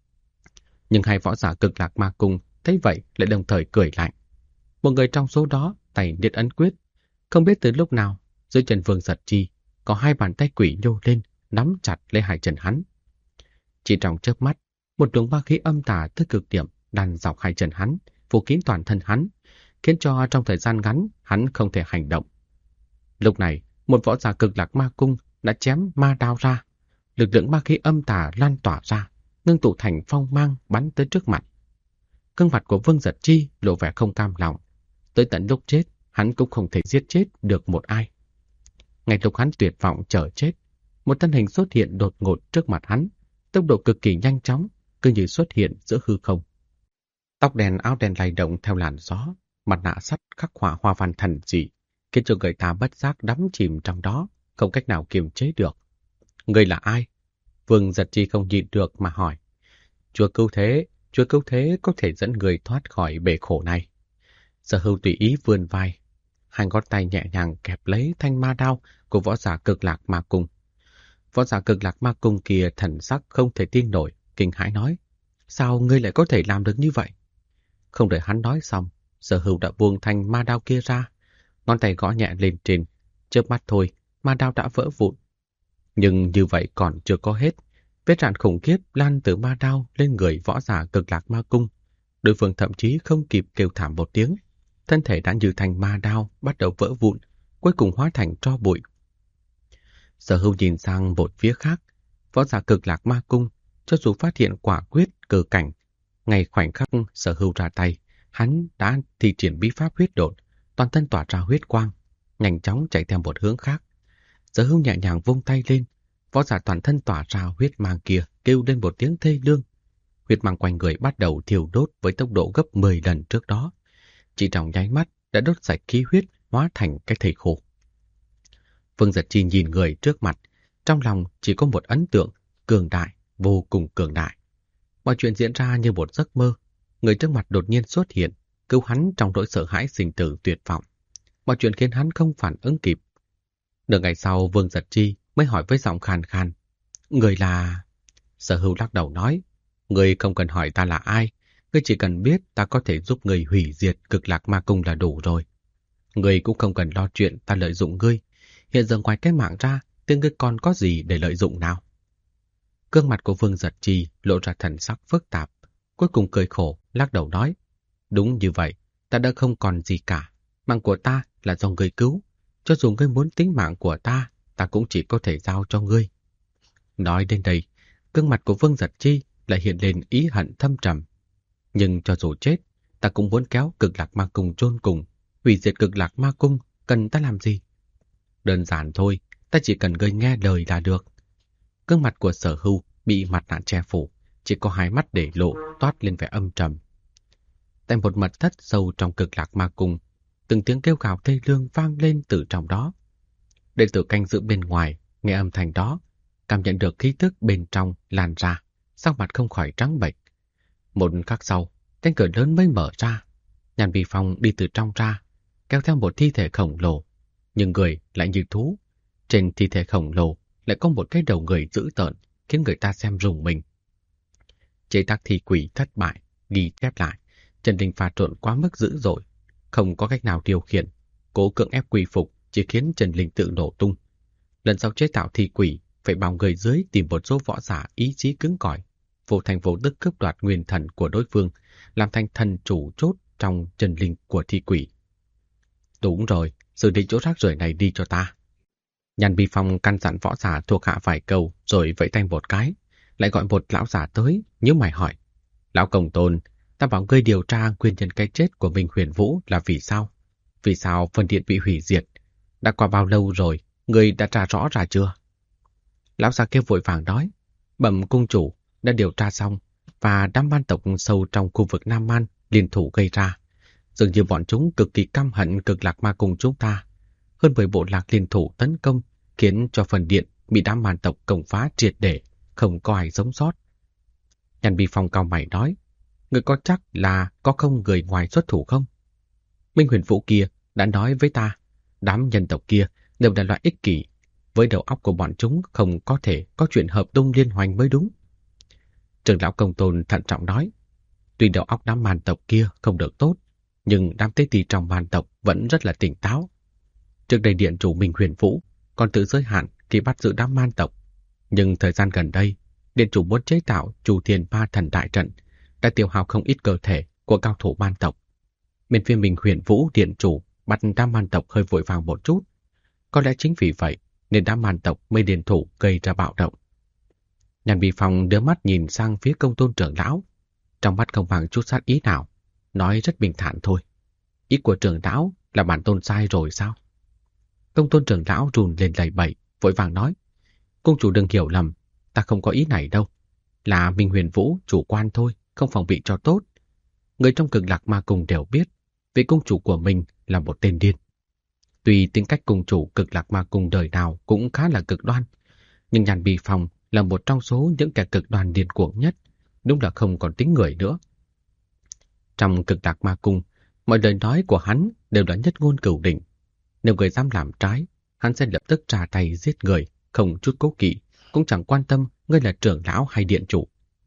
Nhưng hai võ giả Cực Lạc Ma Cung thấy vậy lại đồng thời cười lạnh. Một người trong số đó tay niết ấn quyết, không biết từ lúc nào dưới chân Vương Giật Chi có 2 bàn tay quỷ nhô lên, nắm chặt lấy hai chân hắn. Chỉ trong chớp mắt, một luồng ma khí âm tà tới cực điểm đan dọc hai chân hắn, phủ kín toàn thân hắn, khiến cho trong thời gian ngắn hắn không thể hành động. Lúc này, một võ giả Cực Lạc Ma Cung đã chém ma đao ra, lực lượng ma khí âm tà lan tỏa ra, ngưng tụ thành phong mang bắn tới trước mặt. Gương mặt của Vương Giật Chi lộ vẻ không cam lòng. Tới tận lúc chết, hắn cũng không thể giết chết được một ai. Ngay lúc hắn tuyệt vọng chờ chết, một thân hình xuất hiện đột ngột trước mặt hắn, tốc độ cực kỳ nhanh chóng, cứ như xuất hiện giữa hư không. Tóc đen áo đen lay động theo làn gió, mặt nạ sắt khắc họa hoa văn thần dị, khiến cho người ta bất giác đắm chìm trong đó, không cách nào kiềm chế được. Người là ai? Vương Giật Chi không nhịn được mà hỏi. Chúa cứu thế có thể dẫn người thoát khỏi bể khổ này. Sở Hưu tùy ý vươn vai, hai ngón tay nhẹ nhàng kẹp lấy thanh ma đao của võ giả Cực Lạc Ma Cung. Võ giả Cực Lạc Ma Cung kia thần sắc không thể tin nổi, kinh hãi nói: sao ngươi lại có thể làm được như vậy? Không đợi hắn nói xong, Sở Hưu đã buông thanh ma đao kia ra, ngón tay gõ nhẹ lên trên, chớp mắt thôi, ma đao đã vỡ vụn. Nhưng như vậy còn chưa có hết, vết rạn khủng khiếp lan từ ma đao lên người võ giả Cực Lạc Ma Cung. Đối phương thậm chí không kịp kêu thảm một tiếng, thân thể đã như thành ma đao bắt đầu vỡ vụn, cuối cùng hóa thành tro bụi. Sở Hưu nhìn sang một phía khác, võ giả Cực Lạc Ma Cung, cho dù phát hiện quả quyết cơ cảnh, ngay khoảnh khắc Sở Hưu ra tay, hắn đã thi triển bí pháp huyết độn, toàn thân tỏa ra huyết quang, nhanh chóng chạy theo một hướng khác. Sở Hưu nhẹ nhàng vung tay lên, võ giả toàn thân tỏa ra huyết mang kia kêu lên một tiếng thê lương. Huyết mang quanh người bắt đầu thiêu đốt với tốc độ gấp 10 lần trước đó. Chỉ trong nháy mắt đã đốt sạch khí huyết, hóa thành cái thây khô. Vương Giật Chi nhìn người trước mặt, trong lòng chỉ có một ấn tượng cường đại, vô cùng cường đại. Mọi chuyện diễn ra như một giấc mơ. Người trước mặt đột nhiên xuất hiện, cứu hắn trong nỗi sợ hãi sinh tử tuyệt vọng. Mọi chuyện khiến hắn không phản ứng kịp. Nửa ngày sau, Vương Giật Chi mới hỏi với giọng khàn khàn: người là... Sở Hưu lắc đầu nói: người không cần hỏi ta là ai, ngươi chỉ cần biết ta có thể giúp người hủy diệt Cực Lạc Ma Cung là đủ rồi. Ngươi cũng không cần lo chuyện ta lợi dụng ngươi. Hiện giờ ngoài cái mạng ra, thì ngươi còn có gì để lợi dụng nào? Gương mặt của Vương Giật Chi lộ ra thần sắc phức tạp, cuối cùng cười khổ, lắc đầu nói: đúng như vậy, ta đã không còn gì cả. Mạng của ta là do ngươi cứu. Cho dù ngươi muốn tính mạng của ta, ta cũng chỉ có thể giao cho ngươi. Nói đến đây, gương mặt của Vương Giật Chi lại hiện lên ý hận thâm trầm. Nhưng cho dù chết, ta cũng muốn kéo Cực Lạc Ma Cung chôn cùng. Hủy diệt Cực Lạc Ma Cung cần ta làm gì? Đơn giản thôi, ta chỉ cần ngươi nghe lời là được. Gương mặt của Sở Hưu bị mặt nạ che phủ, chỉ có hai mắt để lộ toát lên vẻ âm trầm. Tại một mật thất sâu trong Cực Lạc Ma Cung, từng tiếng kêu gào thê lương vang lên từ trong đó. Đệ tử canh giữ bên ngoài nghe âm thanh đó, cảm nhận được khí tức bên trong lan ra, sắc mặt không khỏi trắng bệch. Một khắc sau, cánh cửa lớn mới mở ra. Nhàn Bì Phong đi từ trong ra, kéo theo một thi thể khổng lồ, nhưng người lại như thú. Trên thi thể khổng lồ lại có một cái đầu người dữ tợn, khiến người ta xem rùng mình. Chế tác thi quỷ thất bại, ghi chép lại, Trần Đình pha trộn quá mức dữ dội, không có cách nào điều khiển, cố cưỡng ép quy phục chỉ khiến Trần Linh tự nổ tung. Lần sau chế tạo thi quỷ, phải bảo người dưới tìm một số võ giả ý chí cứng cỏi, vô thành vô tức cướp đoạt nguyên thần của đối phương, làm thành thần chủ chốt trong Trần Linh của thi quỷ. Đúng rồi, xử lý chỗ rác rưởi này đi cho ta. Nhàn Bì Phong căn dặn võ giả thuộc hạ vài câu rồi vẫy tay một cái, lại gọi một lão giả tới, nhíu mày hỏi: lão Công Tôn, ta bảo ngươi điều tra nguyên nhân cái chết của Minh Huyền Vũ là vì sao? Vì sao phần điện bị hủy diệt? Đã qua bao lâu rồi, ngươi đã tra rõ ra chưa? Lão già kia vội vàng nói: bẩm cung chủ, đã điều tra xong, và đám man tộc sâu trong khu vực Nam Man liên thủ gây ra. Dường như bọn chúng cực kỳ căm hận Cực Lạc Ma Cung chúng ta. Hơn 10 bộ lạc liên thủ tấn công, khiến cho phần điện bị đám man tộc công phá triệt để, không có ai sống sót. Nhan Bi Phong cau mày nói, người có chắc là có không người ngoài xuất thủ không? Minh Huyền Vũ kia đã nói với ta, đám nhân tộc kia đều là loại ích kỷ, với đầu óc của bọn chúng không có thể có chuyện hợp tung liên hoành mới đúng. Trưởng lão Công Tôn thận trọng nói, tuy đầu óc đám man tộc kia không được tốt, nhưng đám tế tỳ trong man tộc vẫn rất là tỉnh táo. Trước đây điện chủ Minh Huyền Vũ còn tự giới hạn khi bắt giữ đám man tộc, nhưng thời gian gần đây, điện chủ muốn chế tạo Chu Thiên Ma Thần đại trận đã tiêu hao không ít cơ thể của cao thủ man tộc. Bên phía Minh Huyền Vũ điện chủ bắt đám man tộc hơi vội vàng một chút. Có lẽ chính vì vậy nên đám man tộc mới điện thủ gây ra bạo động. Nhan Bi Phong đưa mắt nhìn sang phía Công Tôn trưởng lão, trong mắt không mang chút sát ý nào, nói rất bình thản thôi. Ý của trưởng lão là bản tôn sai rồi sao? Công Tôn trưởng lão run lên lẩy bẩy, vội vàng nói, cung chủ đừng hiểu lầm, ta không có ý này đâu. Là Minh Huyền Vũ chủ quan thôi, không phòng bị cho tốt. Người trong Cực Lạc Ma Cung đều biết, vị cung chủ của mình là một tên điên. Tuy tính cách cung chủ Cực Lạc Ma Cung đời nào cũng khá là cực đoan, nhưng Nhan Bi Phong là một trong số những kẻ cực đoan điên cuồng nhất, đúng là không còn tính người nữa. Trong Cực Lạc Ma Cung, mọi lời nói của hắn đều là nhất ngôn cửu định. Nếu người dám làm trái, hắn sẽ lập tức ra tay giết người, không chút cố kỵ, cũng chẳng quan tâm ngươi là trưởng lão hay điện chủ.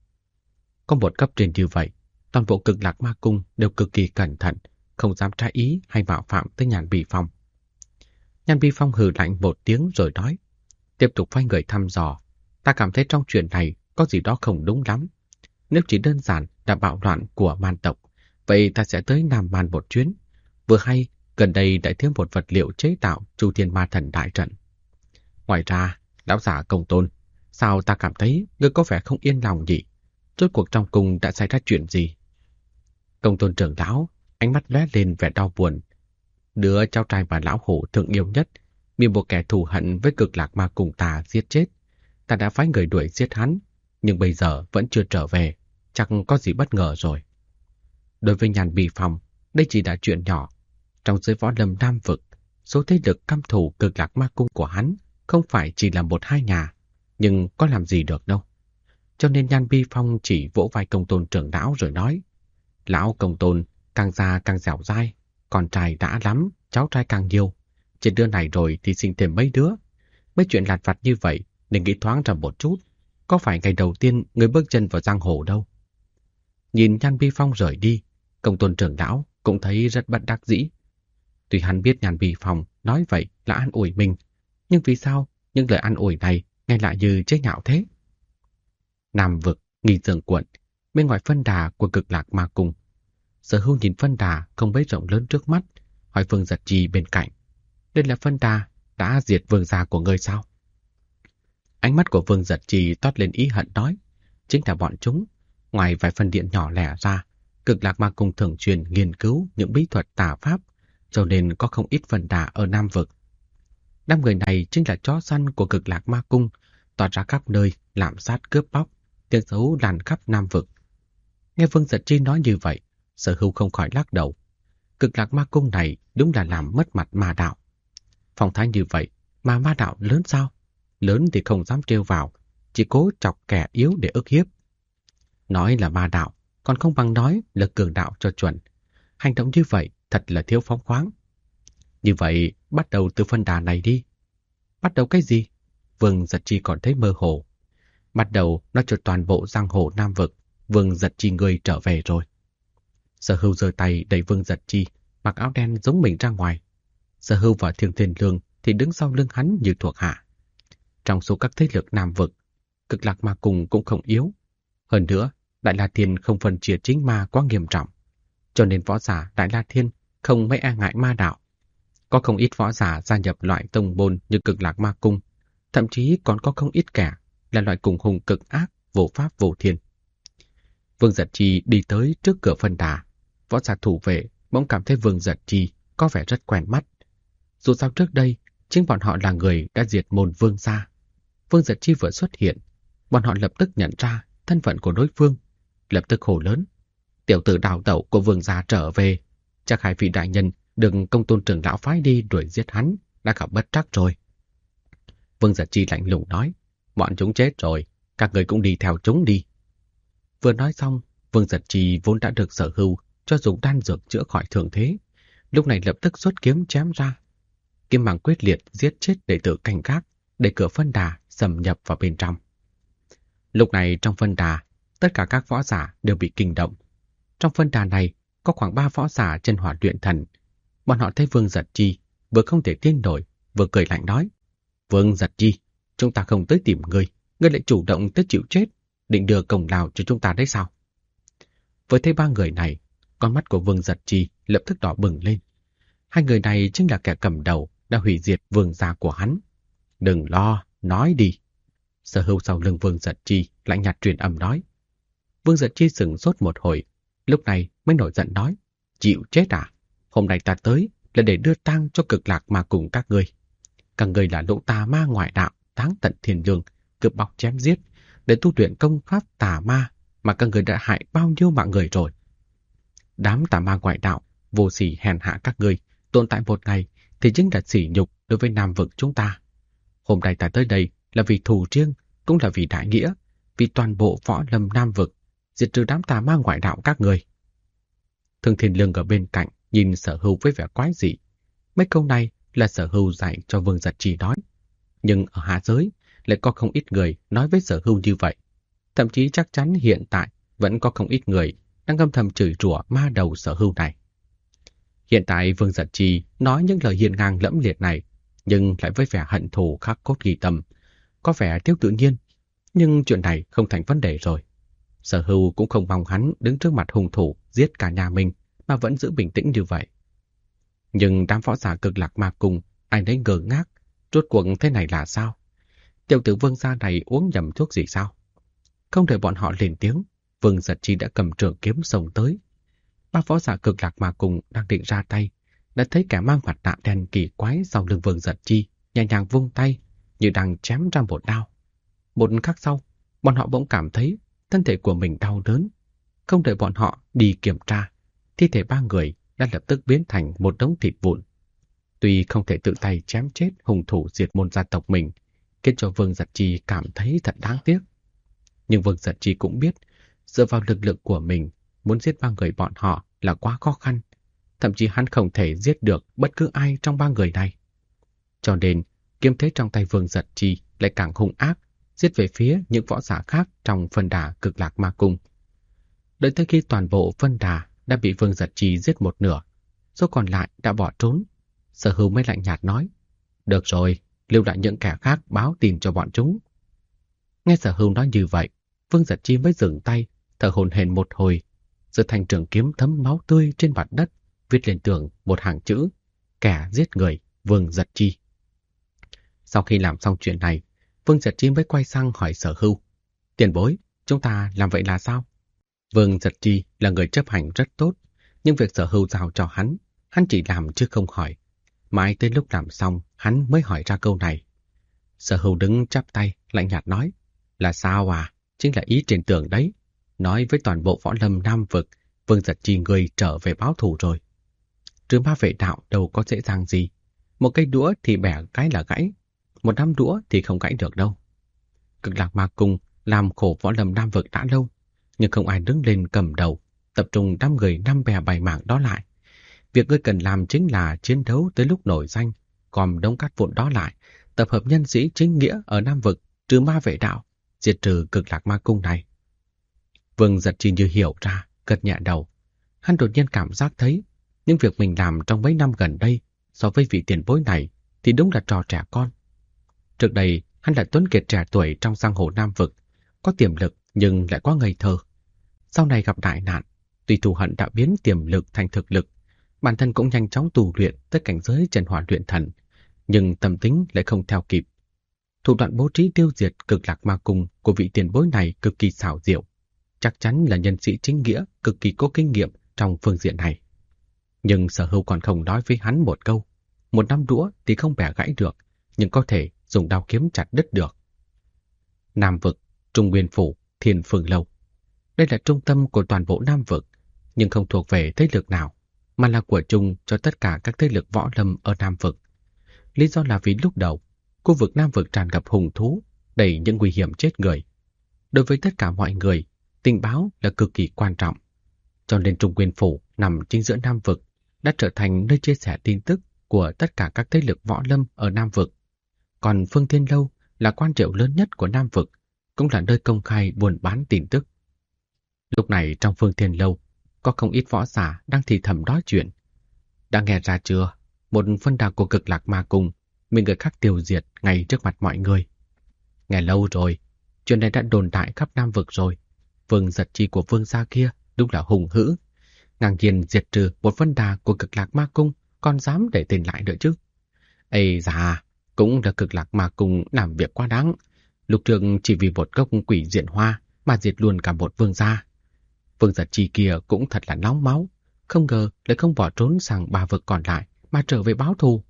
Có một cấp trên như vậy, toàn bộ Cực Lạc Ma Cung đều cực kỳ cẩn thận, không dám trái ý hay mạo phạm tới Nhan Bi Phong. Nhan Bi Phong hừ lạnh một tiếng rồi nói, tiếp tục phái người thăm dò. Ta cảm thấy trong chuyện này có gì đó không đúng lắm. Nếu chỉ đơn giản là bạo loạn của man tộc, vậy ta sẽ tới Nam Man một chuyến. Vừa hay, gần đây đã thiếu một vật liệu chế tạo Chu Thiên Ma Thần đại trận. Ngoài ra, lão giả Công Tôn, sao ta cảm thấy ngươi có vẻ không yên lòng nhỉ? Rốt cuộc trong cung đã xảy ra chuyện gì? Công Tôn trưởng lão, ánh mắt lóe lên vẻ đau buồn. Đứa cháu trai mà lão hổ thương yêu nhất, bị một kẻ thù hận với Cực Lạc Ma Cung ta giết chết. Ta đã phái người đuổi giết hắn, nhưng bây giờ vẫn chưa trở về, chắc có gì bất ngờ rồi. Đối với Nhan Bi Phong, đây chỉ là chuyện nhỏ. Trong giới võ lâm Nam vực, số thế lực căm thù Cực Lạc Ma Cung của hắn không phải chỉ là một hai nhà, nhưng có làm gì được đâu. Cho nên Nhan Bi Phong chỉ vỗ vai Công Tôn trưởng lão rồi nói, lão Công Tôn càng già càng dẻo dai, con trai đã lắm, cháu trai càng nhiều. Trên đứa này rồi thì sinh thêm mấy đứa. Mấy chuyện lặt vặt như vậy nên nghĩ thoáng ra một chút. Có phải ngày đầu tiên người bước chân vào giang hồ đâu? Nhìn Nhan Bi Phong rời đi, Công Tôn trưởng lão cũng thấy rất bất đắc dĩ. Tuy hắn biết Nhan Bi Phong nói vậy là an ủi mình, nhưng vì sao những lời an ủi này nghe lại như chế nhạo thế? Nam vực, Nghi Dương quận, bên ngoài phân đà của Cực Lạc Ma Cung. Sở Hưu nhìn phân đà không mấy rộng lớn trước mắt, hỏi Vương Giật Chi bên cạnh. Đây là phân đà đã diệt vương gia của ngươi sao? Ánh mắt của Vương Giật Chi toát lên ý hận nói, chính là bọn chúng. Ngoài vài phân điện nhỏ lẻ ra, Cực Lạc Ma Cung thường xuyên nghiên cứu những bí thuật tà pháp, cho nên có không ít phân đà ở Nam vực. Đám người này chính là chó săn của Cực Lạc Ma Cung, tỏa ra khắp nơi, lạm sát cướp bóc, tiếng xấu lan khắp Nam vực. Nghe Vương Giật Chi nói như vậy, Sở Hưu không khỏi lắc đầu. Cực Lạc Ma Cung này đúng là làm mất mặt ma đạo. Phong thái như vậy mà ma đạo lớn sao? Lớn thì không dám trêu vào, chỉ cố chọc kẻ yếu để ức hiếp. Nói là ma đạo, còn không bằng nói là cường đạo cho chuẩn. Hành động như vậy thật là thiếu phóng khoáng. Như vậy, bắt đầu từ phân đà này đi. Bắt đầu cái gì? Vương Giật Chi còn thấy mơ hồ. Bắt đầu nó cho toàn bộ giang hồ Nam vực, Vương Giật Chi người trở về rồi. Sở Hưu giơ tay đẩy Vương Giật Chi, mặc áo đen giống mình ra ngoài. Sở Hưu và Thiên Thiên Lương thì đứng sau lưng hắn như thuộc hạ. Trong số các thế lực Nam vực, Cực Lạc Ma Cung cũng không yếu. Hơn nữa, Đại La Thiên không phân chia chính ma quá nghiêm trọng, cho nên võ giả Đại La Thiên không mấy e ngại ma đạo. Có không ít võ giả gia nhập loại tông môn như Cực Lạc Ma Cung, thậm chí còn có không ít kẻ là loại cùng hùng cực ác, vô pháp vô thiên. Vương Giật Chi đi tới trước cửa phân đà, võ giả thủ vệ bỗng cảm thấy Vương Giật Chi có vẻ rất quen mắt. Dù sao trước đây, chính bọn họ là người đã diệt môn Vương gia. Vương Giật Chi vừa xuất hiện, bọn họ lập tức nhận ra thân phận của đối phương, lập tức hô lớn. Tiểu tử đào tẩu của Vương gia trở về. Chắc hai vị đại nhân đừng Công Tôn trưởng lão phái đi đuổi giết hắn, đã gặp bất trắc rồi. Vương Giật Chi lạnh lùng nói, bọn chúng chết rồi, các người cũng đi theo chúng đi. Vừa nói xong, Vương Giật Chi vốn đã được Sở Hưu cho dùng đan dược chữa khỏi thương thế, lúc này lập tức xuất kiếm chém ra. Kiếm mang quyết liệt giết chết đệ tử canh gác, để cửa phân đà xâm nhập vào bên trong. Lúc này trong phân đà, tất cả các võ giả đều bị kinh động. Trong phân đà này có khoảng 3 võ giả chân hỏa luyện thần. Bọn họ thấy Vương Giật Chi vừa không thể tin nổi, vừa cười lạnh nói, Vương Giật Chi, chúng ta không tới tìm ngươi lại chủ động tới chịu chết, định đưa công lao cho chúng ta đấy sao? Với thấy 3 người này, con mắt của Vương Giật Chi lập tức đỏ bừng lên. 2 người này chính là kẻ cầm đầu đã hủy diệt vương gia của hắn. Đừng lo, nói đi. Sở Hưu sau lưng Vương Giật Chi lạnh nhạt truyền âm nói. Vương Giật Chi sững sốt một hồi, lúc này mới nổi giận nói, chịu chết à? Hôm nay ta tới là để đưa tang cho Cực Lạc Ma cùng các ngươi. Các ngươi là lũ tà ma ngoại đạo, táng tận thiên lương, cướp bóc chém giết, để tu luyện công pháp tà ma mà các ngươi đã hại bao nhiêu mạng người rồi. Đám tà ma ngoại đạo, vô sỉ hèn hạ các ngươi, tồn tại một ngày thì chính là sỉ nhục đối với Nam vực chúng ta. Hôm nay ta tới đây là vì thù riêng, cũng là vì đại nghĩa, vì toàn bộ võ lâm Nam vực, diệt trừ đám tà ma ngoại đạo các ngươi. Thương Thiên Lương ở bên cạnh nhìn Sở Hưu với vẻ quái dị. Mấy câu này là Sở Hưu dạy cho Vương Giật Chi nói. Nhưng ở hạ giới lại có không ít người nói với Sở Hưu như vậy. Thậm chí chắc chắn hiện tại vẫn có không ít người đang âm thầm chửi rủa ma đầu Sở Hưu này. Hiện tại Vương Giật Chi nói những lời hiên ngang lẫm liệt này, nhưng lại với vẻ hận thù khắc cốt ghi tâm, có vẻ thiếu tự nhiên. Nhưng chuyện này không thành vấn đề rồi. Sở Hưu cũng không mong hắn đứng trước mặt hung thủ giết cả nhà mình mà vẫn giữ bình tĩnh như vậy. Nhưng đám võ giả Cực Lạc Ma Cung ai nấy ngơ ngác, rốt cuộc thế này là sao? Tiểu tử Vương gia này uống nhầm thuốc gì sao? Không đợi bọn họ lên tiếng, Vương Giật Chi đã cầm trường kiếm xông tới. 3 võ giả Cực Lạc Ma Cung đang định ra tay, đã thấy kẻ mang mặt nạ đen kỳ quái sau lưng Vương Giật Chi nhẹ nhàng vung tay như đang chém ra một đao. Một khắc sau, bọn họ bỗng cảm thấy thân thể của mình đau đớn. Không đợi bọn họ đi kiểm tra, thi thể 3 người đã lập tức biến thành một đống thịt vụn. Tuy không thể tự tay chém chết hung thủ diệt môn gia tộc mình, khiến cho Vương Giật Chi cảm thấy thật đáng tiếc. Nhưng Vương Giật Chi cũng biết, dựa vào lực lượng của mình, muốn giết 3 người bọn họ là quá khó khăn. Thậm chí hắn không thể giết được bất cứ ai trong 3 người này. Cho nên, kiếm thế trong tay Vương Giật Chi lại càng hung ác, giết về phía những võ giả khác trong phân đà Cực Lạc Ma Cung. Đợi tới khi toàn bộ phân đà đã bị Vương Giật Chi giết một nửa, số còn lại đã bỏ trốn, Sở Hưu mới lạnh nhạt nói, được rồi, lưu lại những kẻ khác báo tin cho bọn chúng. Nghe Sở Hưu nói như vậy, Vương Giật Chi mới dừng tay, thở hổn hển một hồi, rồi thanh trường kiếm thấm máu tươi trên mặt đất, viết lên tường một hàng chữ, kẻ giết người Vương Giật Chi. Sau khi làm xong chuyện này, Vương Giật Chi mới quay sang hỏi Sở Hưu, tiền bối, chúng ta làm vậy là sao? Vương Giật Chi là người chấp hành rất tốt, nhưng việc Sở Hưu giao cho hắn chỉ làm chứ không hỏi. Mãi tới lúc làm xong, hắn mới hỏi ra câu này. Sở Hưu đứng chắp tay, lạnh nhạt nói, là sao à? Chính là ý trên tường đấy. Nói với toàn bộ võ lâm Nam vực, Vương Giật Chi người trở về báo thù rồi. Trừ ma vệ đạo đâu có dễ dàng gì. Một cây đũa thì bẻ cái là gãy, một nắm đũa thì không gãy được đâu. Cực Lạc Ma Cung làm khổ võ lâm Nam vực đã lâu, nhưng không ai đứng lên cầm đầu, tập trung đám người 5 bè 7 mảng đó lại. Việc ngươi cần làm chính là chiến đấu tới lúc nổi danh, gom đống cát vụn đó lại, tập hợp nhân sĩ chính nghĩa ở Nam vực, trừ ma vệ đạo, diệt trừ Cực Lạc Ma Cung này. Vương Giật Chi như hiểu ra, gật nhẹ đầu. Hắn đột nhiên cảm giác thấy, những việc mình làm trong mấy năm gần đây, so với vị tiền bối này, thì đúng là trò trẻ con. Trước đây, hắn là tuấn kiệt trẻ tuổi trong giang hồ Nam vực, có tiềm lực nhưng lại quá ngây thơ. Sau này gặp đại nạn, tuy thù hận đã biến tiềm lực thành thực lực, bản thân cũng nhanh chóng tu luyện tới cảnh giới chân hỏa luyện thần, nhưng tâm tính lại không theo kịp. Thủ đoạn bố trí tiêu diệt Cực Lạc Ma Cung của vị tiền bối này cực kỳ xảo diệu, chắc chắn là nhân sĩ chính nghĩa cực kỳ có kinh nghiệm trong phương diện này. Nhưng Sở Hưu còn không nói với hắn một câu, một nắm đũa thì không bẻ gãy được, nhưng có thể dùng đao kiếm chặt đứt được. Nam vực, Trung Nguyên Phủ, Thiên Phương Lâu. Đây là trung tâm của toàn bộ Nam vực, nhưng không thuộc về thế lực nào. mà là của chung cho tất cả các thế lực võ lâm ở Nam Vực. Lý do là vì lúc đầu, khu vực Nam Vực tràn ngập hung thú, đầy những nguy hiểm chết người. Đối với tất cả mọi người, tình báo là cực kỳ quan trọng. Cho nên Trung Nguyên Phủ nằm chính giữa Nam Vực đã trở thành nơi chia sẻ tin tức của tất cả các thế lực võ lâm ở Nam Vực. Còn Phương Thiên Lâu là quan triệu lớn nhất của Nam Vực, cũng là nơi công khai buôn bán tin tức. Lúc này trong Phương Thiên Lâu, có không ít võ giả đang thì thầm nói chuyện. Đã nghe ra chưa? Một phân đà của Cực Lạc Ma Cung bị người khác tiêu diệt ngay trước mặt mọi người. Nghe lâu rồi, chuyện này đã đồn đại khắp Nam Vực rồi. Vương Giật Chi của Vương gia kia đúng là hùng hữ. Ngang nhiên diệt trừ một phân đà của Cực Lạc Ma Cung, còn dám để tên lại nữa chứ. Ây da, cũng là Cực Lạc Ma Cung làm việc quá đáng. Lục Trường chỉ vì một gốc quỷ diện hoa mà diệt luôn cả một vương gia. Vương Giật Chi kia cũng thật là nóng máu, không ngờ lại không bỏ trốn sang 3 vực còn lại mà trở về báo thù.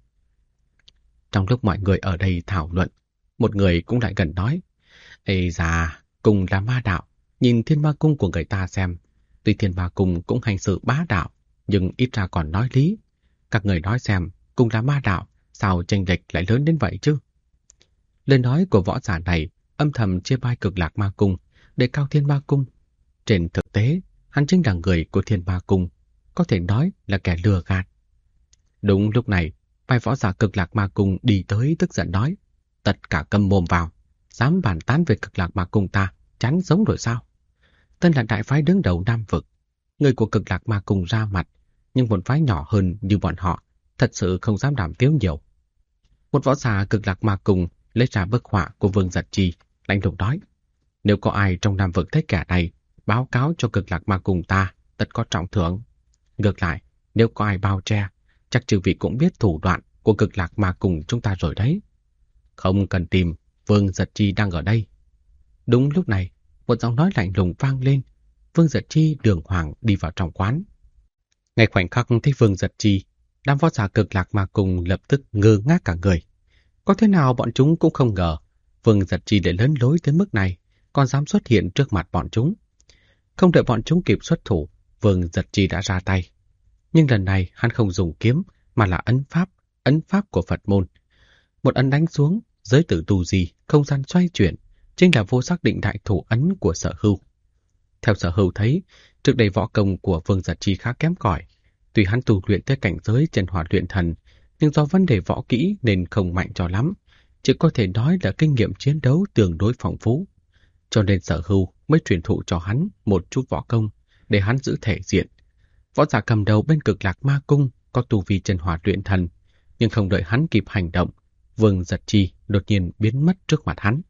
Trong lúc mọi người ở đây thảo luận, một người cũng lại gần nói: Ây da, cùng là ma đạo, nhìn Thiên Ma Cung của người ta xem. Tuy Thiên Ma Cung cũng hành sự bá đạo, nhưng ít ra còn nói lý. Các người nói xem, cùng là ma đạo, sao chênh lệch lại lớn đến vậy chứ? Lời nói của võ giả này âm thầm chê bai Cực Lạc Ma Cung, đề cao Thiên Ma Cung. Trên thực tế, hắn chính là người của Thiên Ma Cung, có thể nói là kẻ lừa gạt. Đúng lúc này, vài võ giả Cực Lạc Ma Cung đi tới tức giận nói: Tất cả câm mồm vào, dám bàn tán về Cực Lạc Ma Cung ta, chán sống rồi sao? Tên là đại phái đứng đầu Nam Vực, người của Cực Lạc Ma Cung ra mặt, nhưng một phái nhỏ hơn như bọn họ thật sự không dám đảm tiếu nhiều. Một võ giả Cực Lạc Ma Cung lấy ra bức họa của Vương Giật Chi, lạnh lùng nói: Nếu có ai trong Nam Vực thấy kẻ này, báo cáo cho Cực Lạc Ma Cung ta, tất có trọng thưởng. Ngược lại, nếu có ai bao che, chắc chư vị cũng biết thủ đoạn của Cực Lạc Ma Cung chúng ta rồi đấy. Không cần tìm, Vương Giật Chi đang ở đây. Đúng lúc này, một giọng nói lạnh lùng vang lên. Vương Giật Chi đường hoàng đi vào trong quán. Ngay khoảnh khắc thấy Vương Giật Chi, đám võ giả Cực Lạc Ma Cung lập tức ngơ ngác cả người. Có thế nào bọn chúng cũng không ngờ Vương Giật Chi để lớn lối tới mức này, còn dám xuất hiện trước mặt bọn chúng. Không đợi bọn chúng kịp xuất thủ, Vương Giật Chi đã ra tay. Nhưng lần này hắn không dùng kiếm, mà là ấn pháp của Phật môn. Một ấn đánh xuống, giới tử tu di, không gian xoay chuyển, chính là vô sắc định đại thủ ấn của Sở Hưu. Theo Sở Hưu thấy, trước đây võ công của Vương Giật Chi khá kém cỏi. Tuy hắn tu luyện tới cảnh giới chân hỏa luyện thần, nhưng do vấn đề võ kỹ nên không mạnh cho lắm, chỉ có thể nói là kinh nghiệm chiến đấu tương đối phong phú. Cho nên Sở Hưu mới truyền thụ cho hắn một chút võ công để hắn giữ thể diện. Võ giả cầm đầu bên Cực Lạc Ma Cung có tu vi chân hỏa luyện thần, nhưng không đợi hắn kịp hành động, Vương Giật Chi đột nhiên biến mất trước mặt hắn.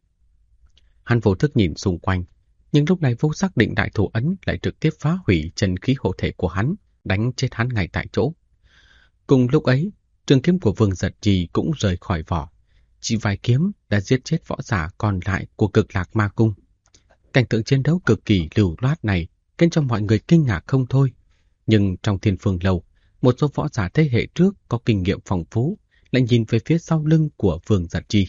Hắn vô thức nhìn xung quanh, nhưng lúc này vô sắc định đại thủ ấn lại trực tiếp phá hủy chân khí hộ thể của hắn, đánh chết hắn ngay tại chỗ. Cùng lúc ấy, trường kiếm của Vương Giật Chi cũng rời khỏi vỏ. Chỉ vài kiếm đã giết chết võ giả còn lại của Cực Lạc Ma Cung. Cảnh tượng chiến đấu cực kỳ lưu loát này khiến cho mọi người kinh ngạc không thôi. Nhưng trong Thiên Phương Lâu, một số võ giả thế hệ trước có kinh nghiệm phong phú lại nhìn về phía sau lưng của Vương Giật Chi.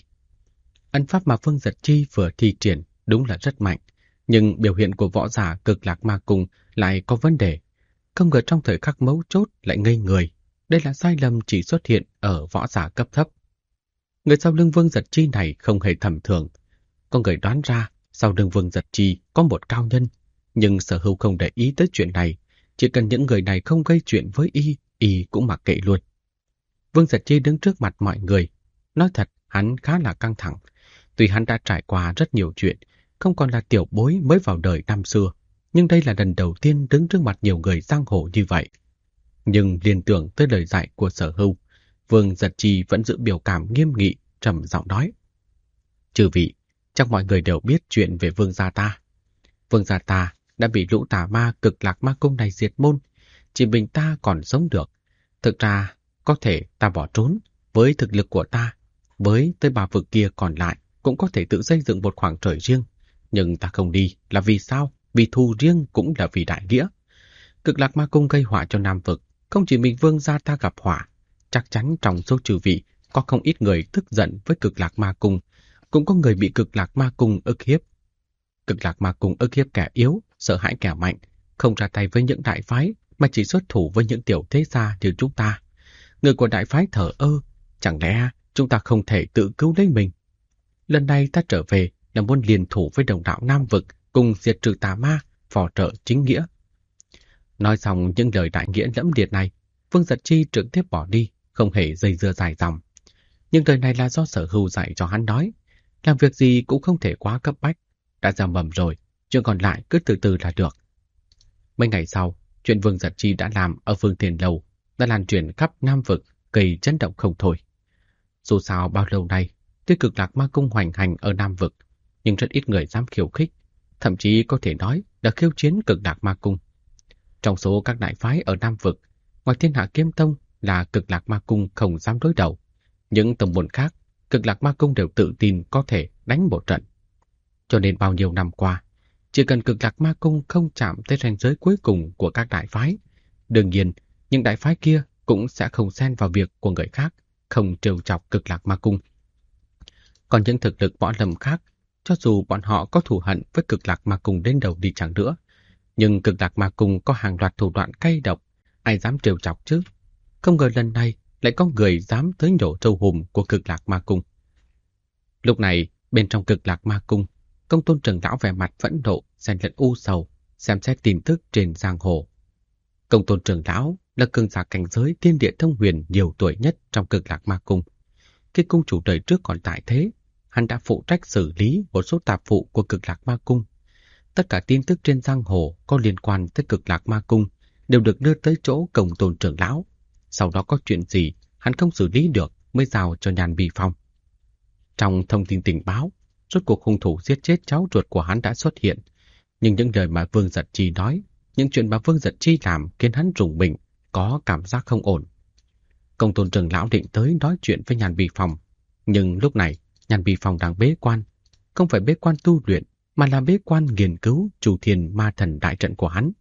Ấn pháp mà Vương Giật Chi vừa thi triển đúng là rất mạnh, nhưng biểu hiện của võ giả Cực Lạc Ma Cung lại có vấn đề. Không ngờ trong thời khắc mấu chốt lại ngây người. Đây là sai lầm chỉ xuất hiện ở võ giả cấp thấp. Người sau lưng Vương Giật Chi này không hề tầm thường. Có người đoán ra sau lưng Vương Giật Chi có một cao nhân, nhưng Sở Hưu không để ý tới chuyện này. Chỉ cần những người này không gây chuyện với y cũng mặc kệ luôn. Vương Giật Chi đứng trước mặt mọi người. Nói thật, hắn khá là căng thẳng. Tuy hắn đã trải qua rất nhiều chuyện, không còn là tiểu bối mới vào đời năm xưa, nhưng đây là lần đầu tiên đứng trước mặt nhiều người giang hồ như vậy. Nhưng liên tưởng tới lời dạy của Sở Hưu, Vương Giật Chi vẫn giữ biểu cảm nghiêm nghị, trầm giọng nói: Chư vị, chắc mọi người đều biết chuyện về Vương gia ta. Vương gia ta đã bị lũ tà ma Cực Lạc Ma Cung này diệt môn, chỉ mình ta còn sống được. Thực ra, có thể ta bỏ trốn, với thực lực của ta, với tới 3 vực kia còn lại cũng có thể tự xây dựng một khoảng trời riêng. Nhưng ta không đi là vì sao? Vì thù riêng cũng là vì đại nghĩa. Cực Lạc Ma Cung gây họa cho Nam Vực, không chỉ mình Vương gia ta gặp họa, chắc chắn trong số chư vị có không ít người tức giận với Cực Lạc Ma Cung, cũng có người bị Cực Lạc Ma Cung ức hiếp. Cực Lạc Ma Cung ức hiếp kẻ yếu, sợ hãi kẻ mạnh, không ra tay với những đại phái mà chỉ xuất thủ với những tiểu thế gia như chúng ta. Người của đại phái thờ ơ, chẳng lẽ chúng ta không thể tự cứu lấy mình? Lần này ta trở về là muốn liên thủ với đồng đạo Nam Vực cùng diệt trừ tà ma, phò trợ chính nghĩa. Nói xong những lời đại nghĩa lẫm liệt này, Vương Giật Chi trực tiếp bỏ đi, không hề dây dưa dài dòng. Nhưng lời này là do Sở Hưu dạy cho hắn nói, làm việc gì cũng không thể quá cấp bách, đã ra mầm rồi, chuyện còn lại cứ từ từ là được. Mấy ngày sau, chuyện Vương Giật Chi đã làm ở Vương Tiền Lầu đã lan truyền khắp Nam Vực, gây chấn động không thôi. Dù sao bao lâu nay, tuy Cực Lạc Ma Cung hoành hành ở Nam Vực, nhưng rất ít người dám khiêu khích, thậm chí có thể nói là khiêu chiến Cực Lạc Ma Cung. Trong số các đại phái ở Nam Vực, ngoài Thiên Hạ Kiếm Tông là Cực Lạc Ma Cung không dám đối đầu. Những tông môn khác, Cực Lạc Ma Cung đều tự tin có thể đánh một trận. Cho nên bao nhiêu năm qua, chỉ cần Cực Lạc Ma Cung không chạm tới ranh giới cuối cùng của các đại phái, đương nhiên những đại phái kia cũng sẽ không xen vào việc của người khác, không trêu chọc Cực Lạc Ma Cung. Còn những thực lực võ lâm khác, cho dù bọn họ có thù hận với Cực Lạc Ma Cung đến đầu đi chẳng nữa, nhưng Cực Lạc Ma Cung có hàng loạt thủ đoạn cay độc, ai dám trêu chọc chứ? Không ngờ lần này lại có người dám tới nhổ trâu hùm của Cực Lạc Ma Cung. Lúc này, bên trong Cực Lạc Ma Cung, Công Tôn trưởng lão vẻ mặt phẫn nộ, xen lẫn u sầu, xem xét tin tức trên giang hồ. Công Tôn trưởng lão là cường giả cảnh giới thiên địa thông huyền nhiều tuổi nhất trong Cực Lạc Ma Cung. Khi cung chủ đời trước còn tại thế, hắn đã phụ trách xử lý một số tạp vụ của Cực Lạc Ma Cung. Tất cả tin tức trên giang hồ có liên quan tới Cực Lạc Ma Cung đều được đưa tới chỗ Công Tôn trưởng lão. Sau đó có chuyện gì hắn không xử lý được mới giao cho Nhan Bì Phong. Trong thông tin tình báo, rốt cuộc hung thủ giết chết cháu ruột của hắn đã xuất hiện. Nhưng những lời mà Vương Giật Chi nói, những chuyện mà Vương Giật Chi làm khiến hắn rùng mình, có cảm giác không ổn. Công Tôn trưởng lão định tới nói chuyện với Nhan Bì Phong, nhưng lúc này Nhan Bì Phong đang bế quan, không phải bế quan tu luyện mà là bế quan nghiên cứu Chu Thiên Ma Thần đại trận của hắn.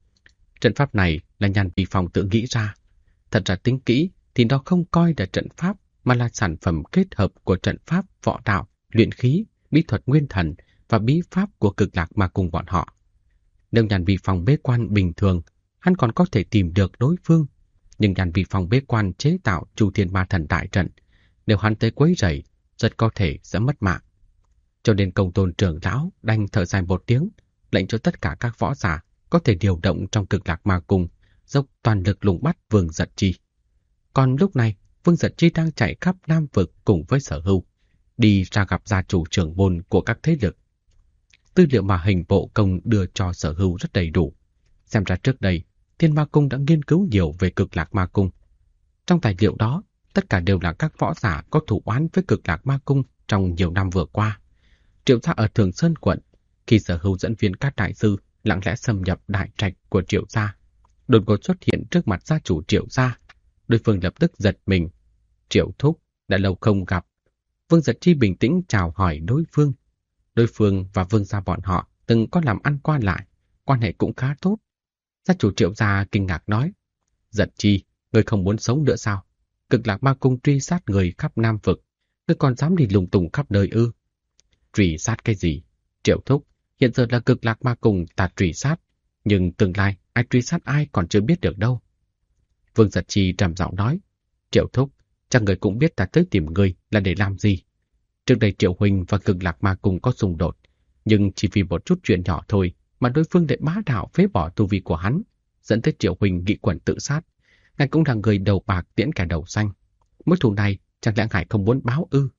Trận pháp này là Nhan Bì Phong tự nghĩ ra. Thật ra tính kỹ thì nó không coi là trận pháp mà là sản phẩm kết hợp của trận pháp, võ đạo, luyện khí, bí thuật nguyên thần và bí pháp của Cực Lạc Ma Cung bọn họ. Nếu Nhan Bì Phong bế quan bình thường, hắn còn có thể tìm được đối phương. Nhưng Nhan Bì Phong bế quan chế tạo Chu Thiên Ma Thần đại trận, nếu hắn tới quấy rầy, rất có thể sẽ mất mạng. Cho nên Công Tôn trưởng lão đành thở dài một tiếng, lệnh cho tất cả các võ giả có thể điều động trong Cực Lạc Ma Cung, dốc toàn lực lùng bắt Vương Giật Chi. Còn lúc này, Vương Giật Chi đang chạy khắp Nam Vực cùng với Sở Hưu, đi ra gặp gia chủ trưởng môn của các thế lực. Tư liệu mà Hình Bộ Công đưa cho Sở Hưu rất đầy đủ. Xem ra trước đây, Thiên Ma Cung đã nghiên cứu nhiều về Cực Lạc Ma Cung. Trong tài liệu đó, tất cả đều là các võ giả có thù oán với Cực Lạc Ma Cung trong nhiều năm vừa qua. Triệu gia ở Thường Sơn quận, khi Sở Hưu dẫn viên các đại sư lặng lẽ xâm nhập đại trạch của Triệu gia, đột ngột xuất hiện trước mặt gia chủ Triệu gia. Đối phương lập tức giật mình. Triệu thúc, đã lâu không gặp. Vương Giật Chi bình tĩnh chào hỏi đối phương. Đối phương và Vương gia bọn họ từng có làm ăn qua lại, quan hệ cũng khá tốt. Gia chủ Triệu gia kinh ngạc nói, Giật Chi, ngươi không muốn sống nữa sao? Cực Lạc Ma Cung truy sát người khắp Nam Vực, ngươi còn dám đi lùng tung khắp nơi ư? Truy sát cái gì? Triệu thúc, hiện giờ là Cực Lạc Ma Cung ta truy sát, nhưng tương lai ai truy sát ai còn chưa biết được đâu. Vương Giật Chi trầm giọng nói, Triệu thúc, chắc người cũng biết ta tới tìm người là để làm gì. Trước đây Triệu huynh và Cực Lạc Ma Cung có xung đột, nhưng chỉ vì một chút chuyện nhỏ thôi mà đối phương lại bá đạo phế bỏ tu vi của hắn, dẫn tới Triệu huynh nghị quẩn tự sát. Ngài cũng là người đầu bạc tiễn kẻ đầu xanh. Mối thù này chẳng lẽ ngài không muốn báo ư?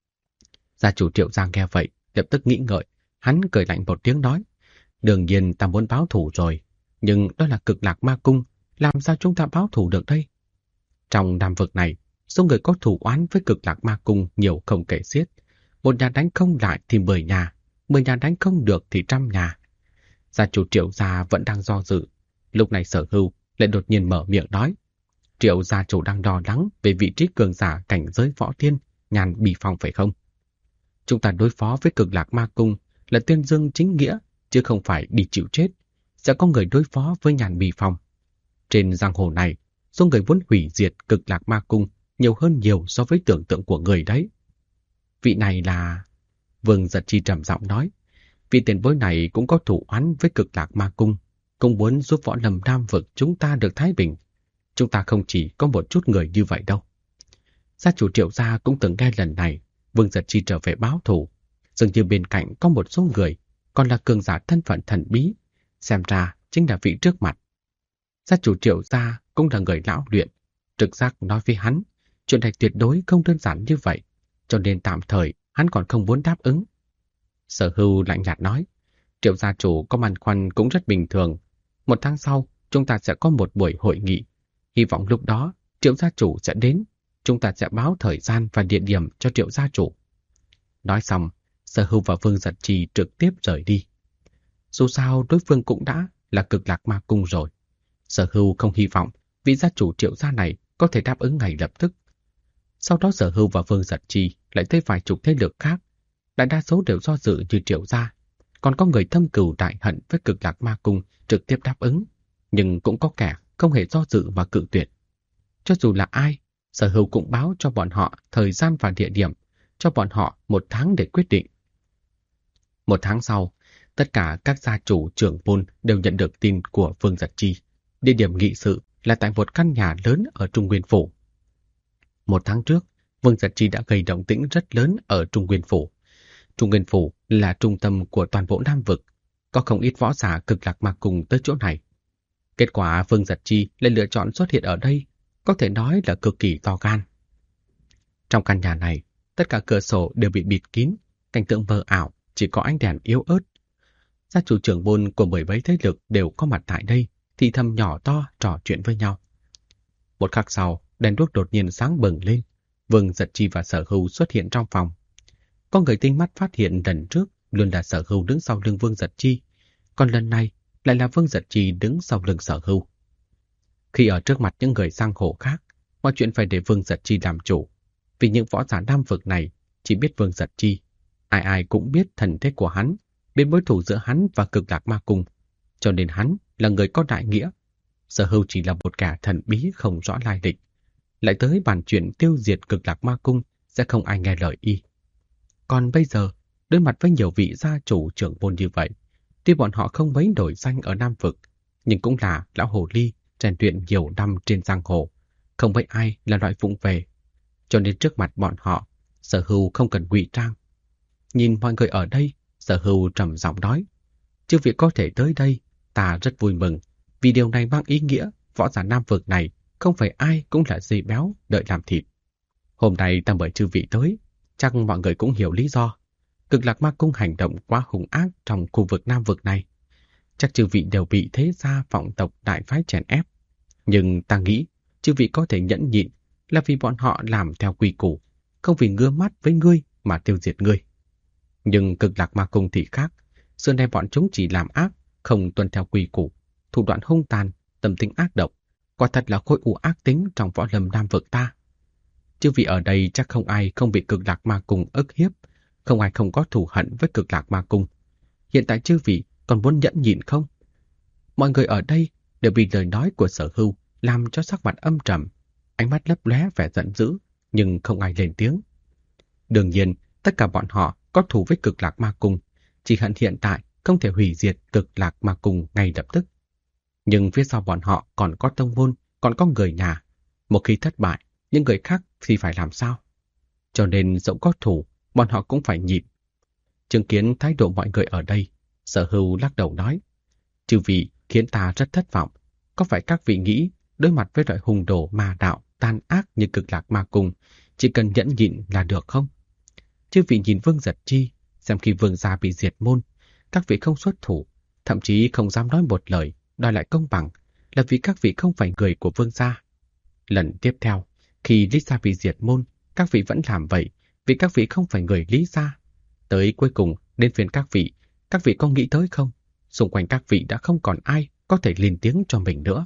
Gia chủ Triệu gia nghe vậy, lập tức nghĩ ngợi, hắn cười lạnh một tiếng nói, đương nhiên ta muốn báo thù rồi, nhưng đó là Cực Lạc Ma Cung, làm sao chúng ta báo thù được đây? Trong Nam Vực này, số người có thù oán với Cực Lạc Ma Cung nhiều không kể xiết. Một nhà đánh không lại thì 10 nhà, 10 nhà đánh không được thì 100 nhà. Gia chủ Triệu gia vẫn đang do dự. Lúc này Sở Hưu lại đột nhiên mở miệng nói, Triệu gia chủ đang lo lắng về vị trí cường giả cảnh giới võ tiên, Nhan Bì Phong phải không? Chúng ta đối phó với Cực Lạc Ma Cung là tuyên dương chính nghĩa, chứ không phải đi chịu chết. Sẽ có người đối phó với Nhan Bì Phong. Trên giang hồ này, số người muốn hủy diệt Cực Lạc Ma Cung nhiều hơn nhiều so với tưởng tượng của người đấy. Vị này là... Vương Giật Chi trầm giọng nói, vị tiền bối này cũng có thủ oán với Cực Lạc Ma Cung, cũng muốn giúp võ lâm Nam vực chúng ta được thái bình. Chúng ta không chỉ có một chút người như vậy đâu. Gia chủ Triệu gia cũng từng nghe lần này Vương Giật Chi trở về báo thù. Dường như bên cạnh có một số người còn là cường giả thân phận thần bí, xem ra chính là vị trước mặt. Gia chủ Triệu gia cũng là người lão luyện, trực giác nói với hắn, chuyện này tuyệt đối không đơn giản như vậy, cho nên tạm thời hắn còn không muốn đáp ứng. Sở Hưu lạnh nhạt nói, Triệu gia chủ có băn khoăn cũng rất bình thường. 1 tháng sau, chúng ta sẽ có một buổi hội nghị. Hy vọng lúc đó, Triệu gia chủ sẽ đến. Chúng ta sẽ báo thời gian và địa điểm cho Triệu gia chủ. Nói xong, Sở Hưu và Vương Giật Trì trực tiếp rời đi. Dù sao, đối phương cũng đã là Cực Lạc Ma Cung rồi. Sở Hưu không hy vọng vị gia chủ Triệu gia này có thể đáp ứng ngay lập tức. Sau đó Sở Hưu và Vương Giật Trì lại tới vài chục thế lực khác. Đại đa số đều do dự như Triệu gia. Còn có người thâm cừu đại hận với Cực Lạc Ma Cung trực tiếp đáp ứng. Nhưng cũng có kẻ không hề do dự mà cự tuyệt. Cho dù là ai, Sở Hưu cũng báo cho bọn họ thời gian và địa điểm, cho bọn họ 1 tháng để quyết định. 1 tháng sau, tất cả các gia chủ trưởng môn đều nhận được tin của Vương Giật Chi. Địa điểm nghị sự là tại một căn nhà lớn ở Trung Nguyên Phủ. 1 tháng trước, Vương Giật Chi đã gây động tĩnh rất lớn ở Trung Nguyên Phủ. Trung Nguyên Phủ là trung tâm của toàn bộ Nam vực, có không ít võ giả Cực Lạc Ma Cung tới chỗ này. Kết quả Vương Giật Chi lại lựa chọn xuất hiện ở đây, có thể nói là cực kỳ to gan. Trong căn nhà này, tất cả cửa sổ đều bị bịt kín, cảnh tượng mờ ảo, chỉ có ánh đèn yếu ớt. Gia chủ trưởng môn của 10 mấy thế lực đều có mặt tại đây, thì thầm nhỏ to trò chuyện với nhau. Một khắc sau, đèn đuốc đột nhiên sáng bừng lên, Vương Giật Chi và Sở Hưu xuất hiện trong phòng. Có người tinh mắt phát hiện lần trước luôn là Sở Hưu đứng sau lưng Vương Giật Chi, còn lần này lại là Vương Giật Chi đứng sau lưng Sở Hưu. Khi ở trước mặt những người giang hồ khác, mọi chuyện phải để Vương Giật Chi làm chủ, vì những võ giả Nam vực này chỉ biết Vương Giật Chi, ai ai cũng biết thần thế của hắn, biết mối thù giữa hắn và Cực Lạc Ma Cung, cho nên hắn là người có đại nghĩa. Sở Hưu chỉ là một kẻ thần bí không rõ lai lịch, lại tới bàn chuyện tiêu diệt Cực Lạc Ma Cung sẽ không ai nghe lời y. Còn bây giờ, đối mặt với nhiều vị gia chủ trưởng môn như vậy, tuy bọn họ không mấy nổi danh ở Nam vực, nhưng cũng là lão hồ ly rèn luyện nhiều năm trên giang hồ, không mấy ai là loại vụng về. Cho nên trước mặt bọn họ, Sở Hưu không cần ngụy trang. Nhìn mọi người ở đây, Sở Hưu trầm giọng nói, chư vị có thể tới đây, ta rất vui mừng, vì điều này mang ý nghĩa võ giả Nam vực này không phải ai cũng là dây béo đợi làm thịt. Hôm nay ta mời chư vị tới, chắc mọi người cũng hiểu lý do. Cực Lạc Ma Cung hành động quá hung ác trong khu vực Nam vực này. Chắc chư vị đều bị thế gia vọng tộc đại phái chèn ép. Nhưng ta nghĩ chư vị có thể nhẫn nhịn là vì bọn họ làm theo quy củ, không vì ngứa mắt với ngươi mà tiêu diệt ngươi. Nhưng Cực Lạc Ma Cung thì khác, xưa nay bọn chúng chỉ làm ác, không tuân theo quy củ, thủ đoạn hung tàn, tâm tính ác độc, quả thật là khối u ác tính trong võ lâm Nam vực ta. Chư vị ở đây chắc không ai không bị Cực Lạc Ma Cung ức hiếp, không ai không có thù hận với Cực Lạc Ma Cung. Hiện tại chư vị còn muốn nhẫn nhịn không? Mọi người ở đây đều bị lời nói của Sở Hưu làm cho sắc mặt âm trầm, ánh mắt lấp lóe vẻ giận dữ, nhưng không ai lên tiếng. Đương nhiên, tất cả bọn họ có thù với Cực Lạc Ma Cung, chỉ hận hiện tại không thể hủy diệt Cực Lạc Ma Cung ngay lập tức. Nhưng phía sau bọn họ còn có tông môn, còn có người nhà. Một khi thất bại, những người khác thì phải làm sao? Cho nên dẫu có thù, bọn họ cũng phải nhịn. Chứng kiến thái độ mọi người ở đây, Sở Hưu lắc đầu nói, chư vị khiến ta rất thất vọng. Có phải các vị nghĩ đối mặt với loại hung đồ ma đạo tàn ác như Cực Lạc Ma Cung, chỉ cần nhẫn nhịn là được không? Chư vị nhìn Vương Giật Chi, xem khi Vương gia bị diệt môn, các vị không xuất thủ, thậm chí không dám nói một lời, đòi lại công bằng, là vì các vị không phải người của Vương gia. Lần tiếp theo, khi Lý gia bị diệt môn, các vị vẫn làm vậy, vì các vị không phải người Lý gia. Tới cuối cùng, đến phiên các vị có nghĩ tới không? Xung quanh các vị đã không còn ai có thể lên tiếng cho mình nữa.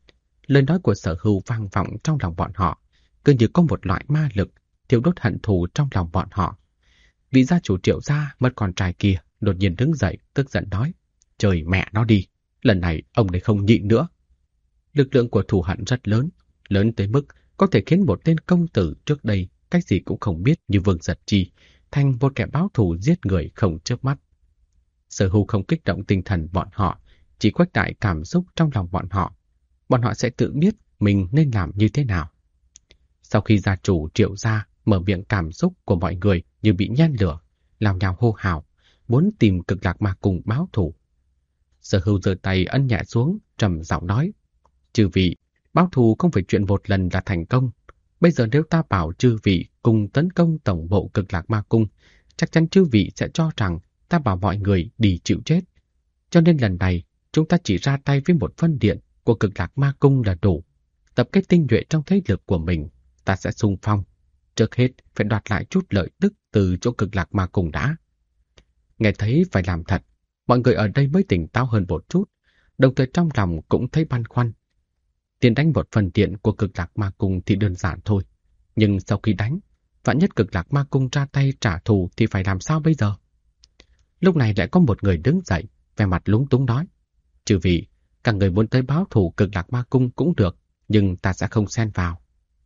Lời nói của Sở Hưu vang vọng trong lòng bọn họ, cứ như có một loại ma lực thiêu đốt hận thù trong lòng bọn họ. Vị gia chủ Triệu gia mất con trai kia đột nhiên đứng dậy, tức giận nói, trời mẹ nó đi, lần này ông này không nhịn nữa. Lực lượng của thù hận rất lớn, lớn tới mức có thể khiến một tên công tử trước đây cách gì cũng không biết như Vương Giật Chi thành một kẻ báo thù giết người không chớp mắt. Sở Hưu không kích động tinh thần bọn họ, chỉ khuếch đại cảm xúc trong lòng bọn họ sẽ tự biết mình nên làm như thế nào. Sau khi gia chủ Triệu gia mở miệng, cảm xúc của mọi người như bị nhen lửa, lao nhao hô hào, muốn tìm Cực Lạc Ma Cung báo thù. Sở Hưu giơ tay ấn nhẹ xuống, trầm giọng nói: "Chư vị, báo thù không phải chuyện một lần là thành công. Bây giờ nếu ta bảo chư vị cùng tấn công tổng bộ Cực Lạc Ma Cung, chắc chắn chư vị sẽ cho rằng ta bảo mọi người đi chịu chết. Cho nên lần này, chúng ta chỉ ra tay với một phân điện của Cực Lạc Ma Cung là đủ. Tập kết tinh nhuệ trong thế lực của mình, ta sẽ xung phong. Trước hết phải đoạt lại chút lợi tức từ chỗ Cực Lạc Ma Cung đã." Nghe thấy phải làm thật, mọi người ở đây mới tỉnh táo hơn một chút, đồng thời trong lòng cũng thấy băn khoăn. Tiền đánh một phần điện của Cực Lạc Ma Cung thì đơn giản thôi, nhưng sau khi đánh, vạn nhất Cực Lạc Ma Cung ra tay trả thù thì phải làm sao bây giờ? Lúc này lại có một người đứng dậy, vẻ mặt lúng túng nói: "Chư vị, các người muốn tới báo thù Cực Lạc Ma Cung cũng được, nhưng ta sẽ không xen vào.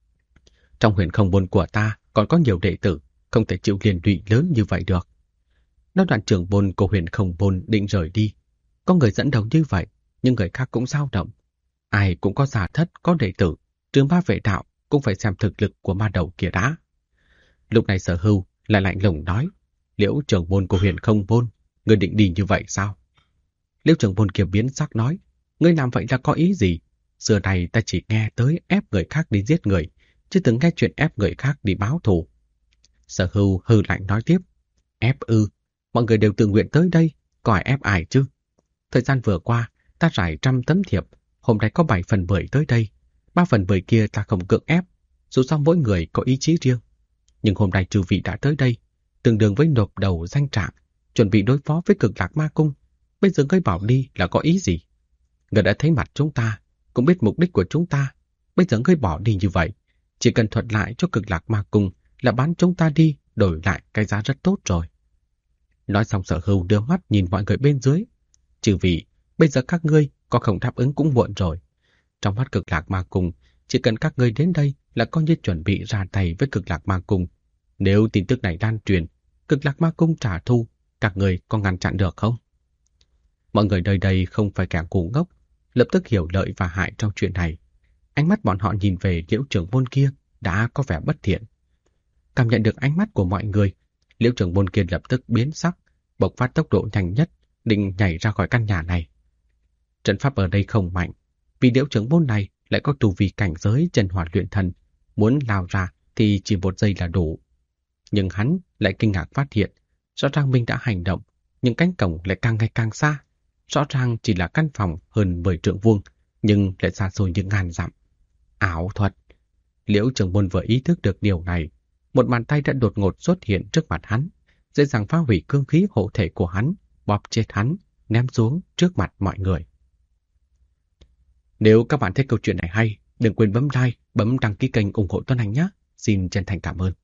Trong huyền không môn của ta còn có nhiều đệ tử, không thể chịu liên lụy lớn như vậy được." Nói đoạn, trưởng môn của huyền không môn định rời đi. Có người dẫn đầu như vậy, nhưng người khác cũng dao động. Ai cũng có giả thất, có đệ tử, trừ ma vệ đạo cũng phải xem thực lực của ma đầu kia đã. Lúc này Sở Hưu lại lạnh lùng nói: "Liễu trưởng môn của huyền không môn, ngươi định đi như vậy sao?" Liễu trưởng môn kia biến sắc nói: "Ngươi làm vậy là có ý gì? Xưa này ta chỉ nghe tới ép người khác đi giết người, chứ từng nghe chuyện ép người khác đi báo thù." Sở Hưu hừ lạnh nói tiếp: "Ép ư? Mọi người đều tự nguyện tới đây, có ai ép ai chứ? Thời gian vừa qua, ta rải 100 tấm thiệp, hôm nay có 7 phần 10 tới đây. 3 phần 10 kia ta không cưỡng ép, dù sao mỗi người có ý chí riêng. Nhưng hôm nay chư vị đã tới đây, tương đương với nộp đầu danh trạng, chuẩn bị đối phó với Cực Lạc Ma Cung. Bây giờ ngươi bảo đi là có ý gì? Ngươi đã thấy mặt chúng ta, cũng biết mục đích của chúng ta. Bây giờ ngươi bỏ đi như vậy, chỉ cần thuận lại cho Cực Lạc Ma Cung là bán chúng ta đi, đổi lại cái giá rất tốt rồi." Nói xong, Sở Hưu đưa mắt nhìn mọi người bên dưới: "Chư vị, bây giờ các ngươi có không đáp ứng cũng muộn rồi. Trong mắt Cực Lạc Ma Cung, chỉ cần các ngươi đến đây là coi như chuẩn bị ra tay với Cực Lạc Ma Cung. Nếu tin tức này lan truyền, Cực Lạc Ma Cung trả thù, các ngươi có ngăn chặn được không?" Mọi người nơi đây không phải kẻ ngu ngốc, lập tức hiểu lợi và hại trong chuyện này. Ánh mắt bọn họ nhìn về Liễu trưởng môn kia đã có vẻ bất thiện. Cảm nhận được ánh mắt của mọi người, Liễu trưởng môn kia lập tức biến sắc, bộc phát tốc độ nhanh nhất, định nhảy ra khỏi căn nhà này. Trận pháp ở đây không mạnh, vì Liễu trưởng môn này lại có tu vi cảnh giới chân hỏa luyện thần, muốn lao ra thì chỉ 1 giây là đủ. Nhưng hắn lại kinh ngạc phát hiện, rõ ràng mình đã hành động, nhưng cánh cổng lại càng ngày càng xa. Rõ ràng chỉ là căn phòng hơn 10 trượng vuông, nhưng lại xa xôi như ngàn dặm. Ảo thuật! Liễu trưởng môn vừa ý thức được điều này, một bàn tay đã đột ngột xuất hiện trước mặt hắn, dễ dàng phá hủy cương khí hộ thể của hắn, bóp chết hắn, ném xuống trước mặt mọi người. Nếu các bạn thấy câu chuyện này hay, đừng quên bấm like, bấm đăng ký kênh ủng hộ Tuấn Anh nhé. Xin chân thành cảm ơn.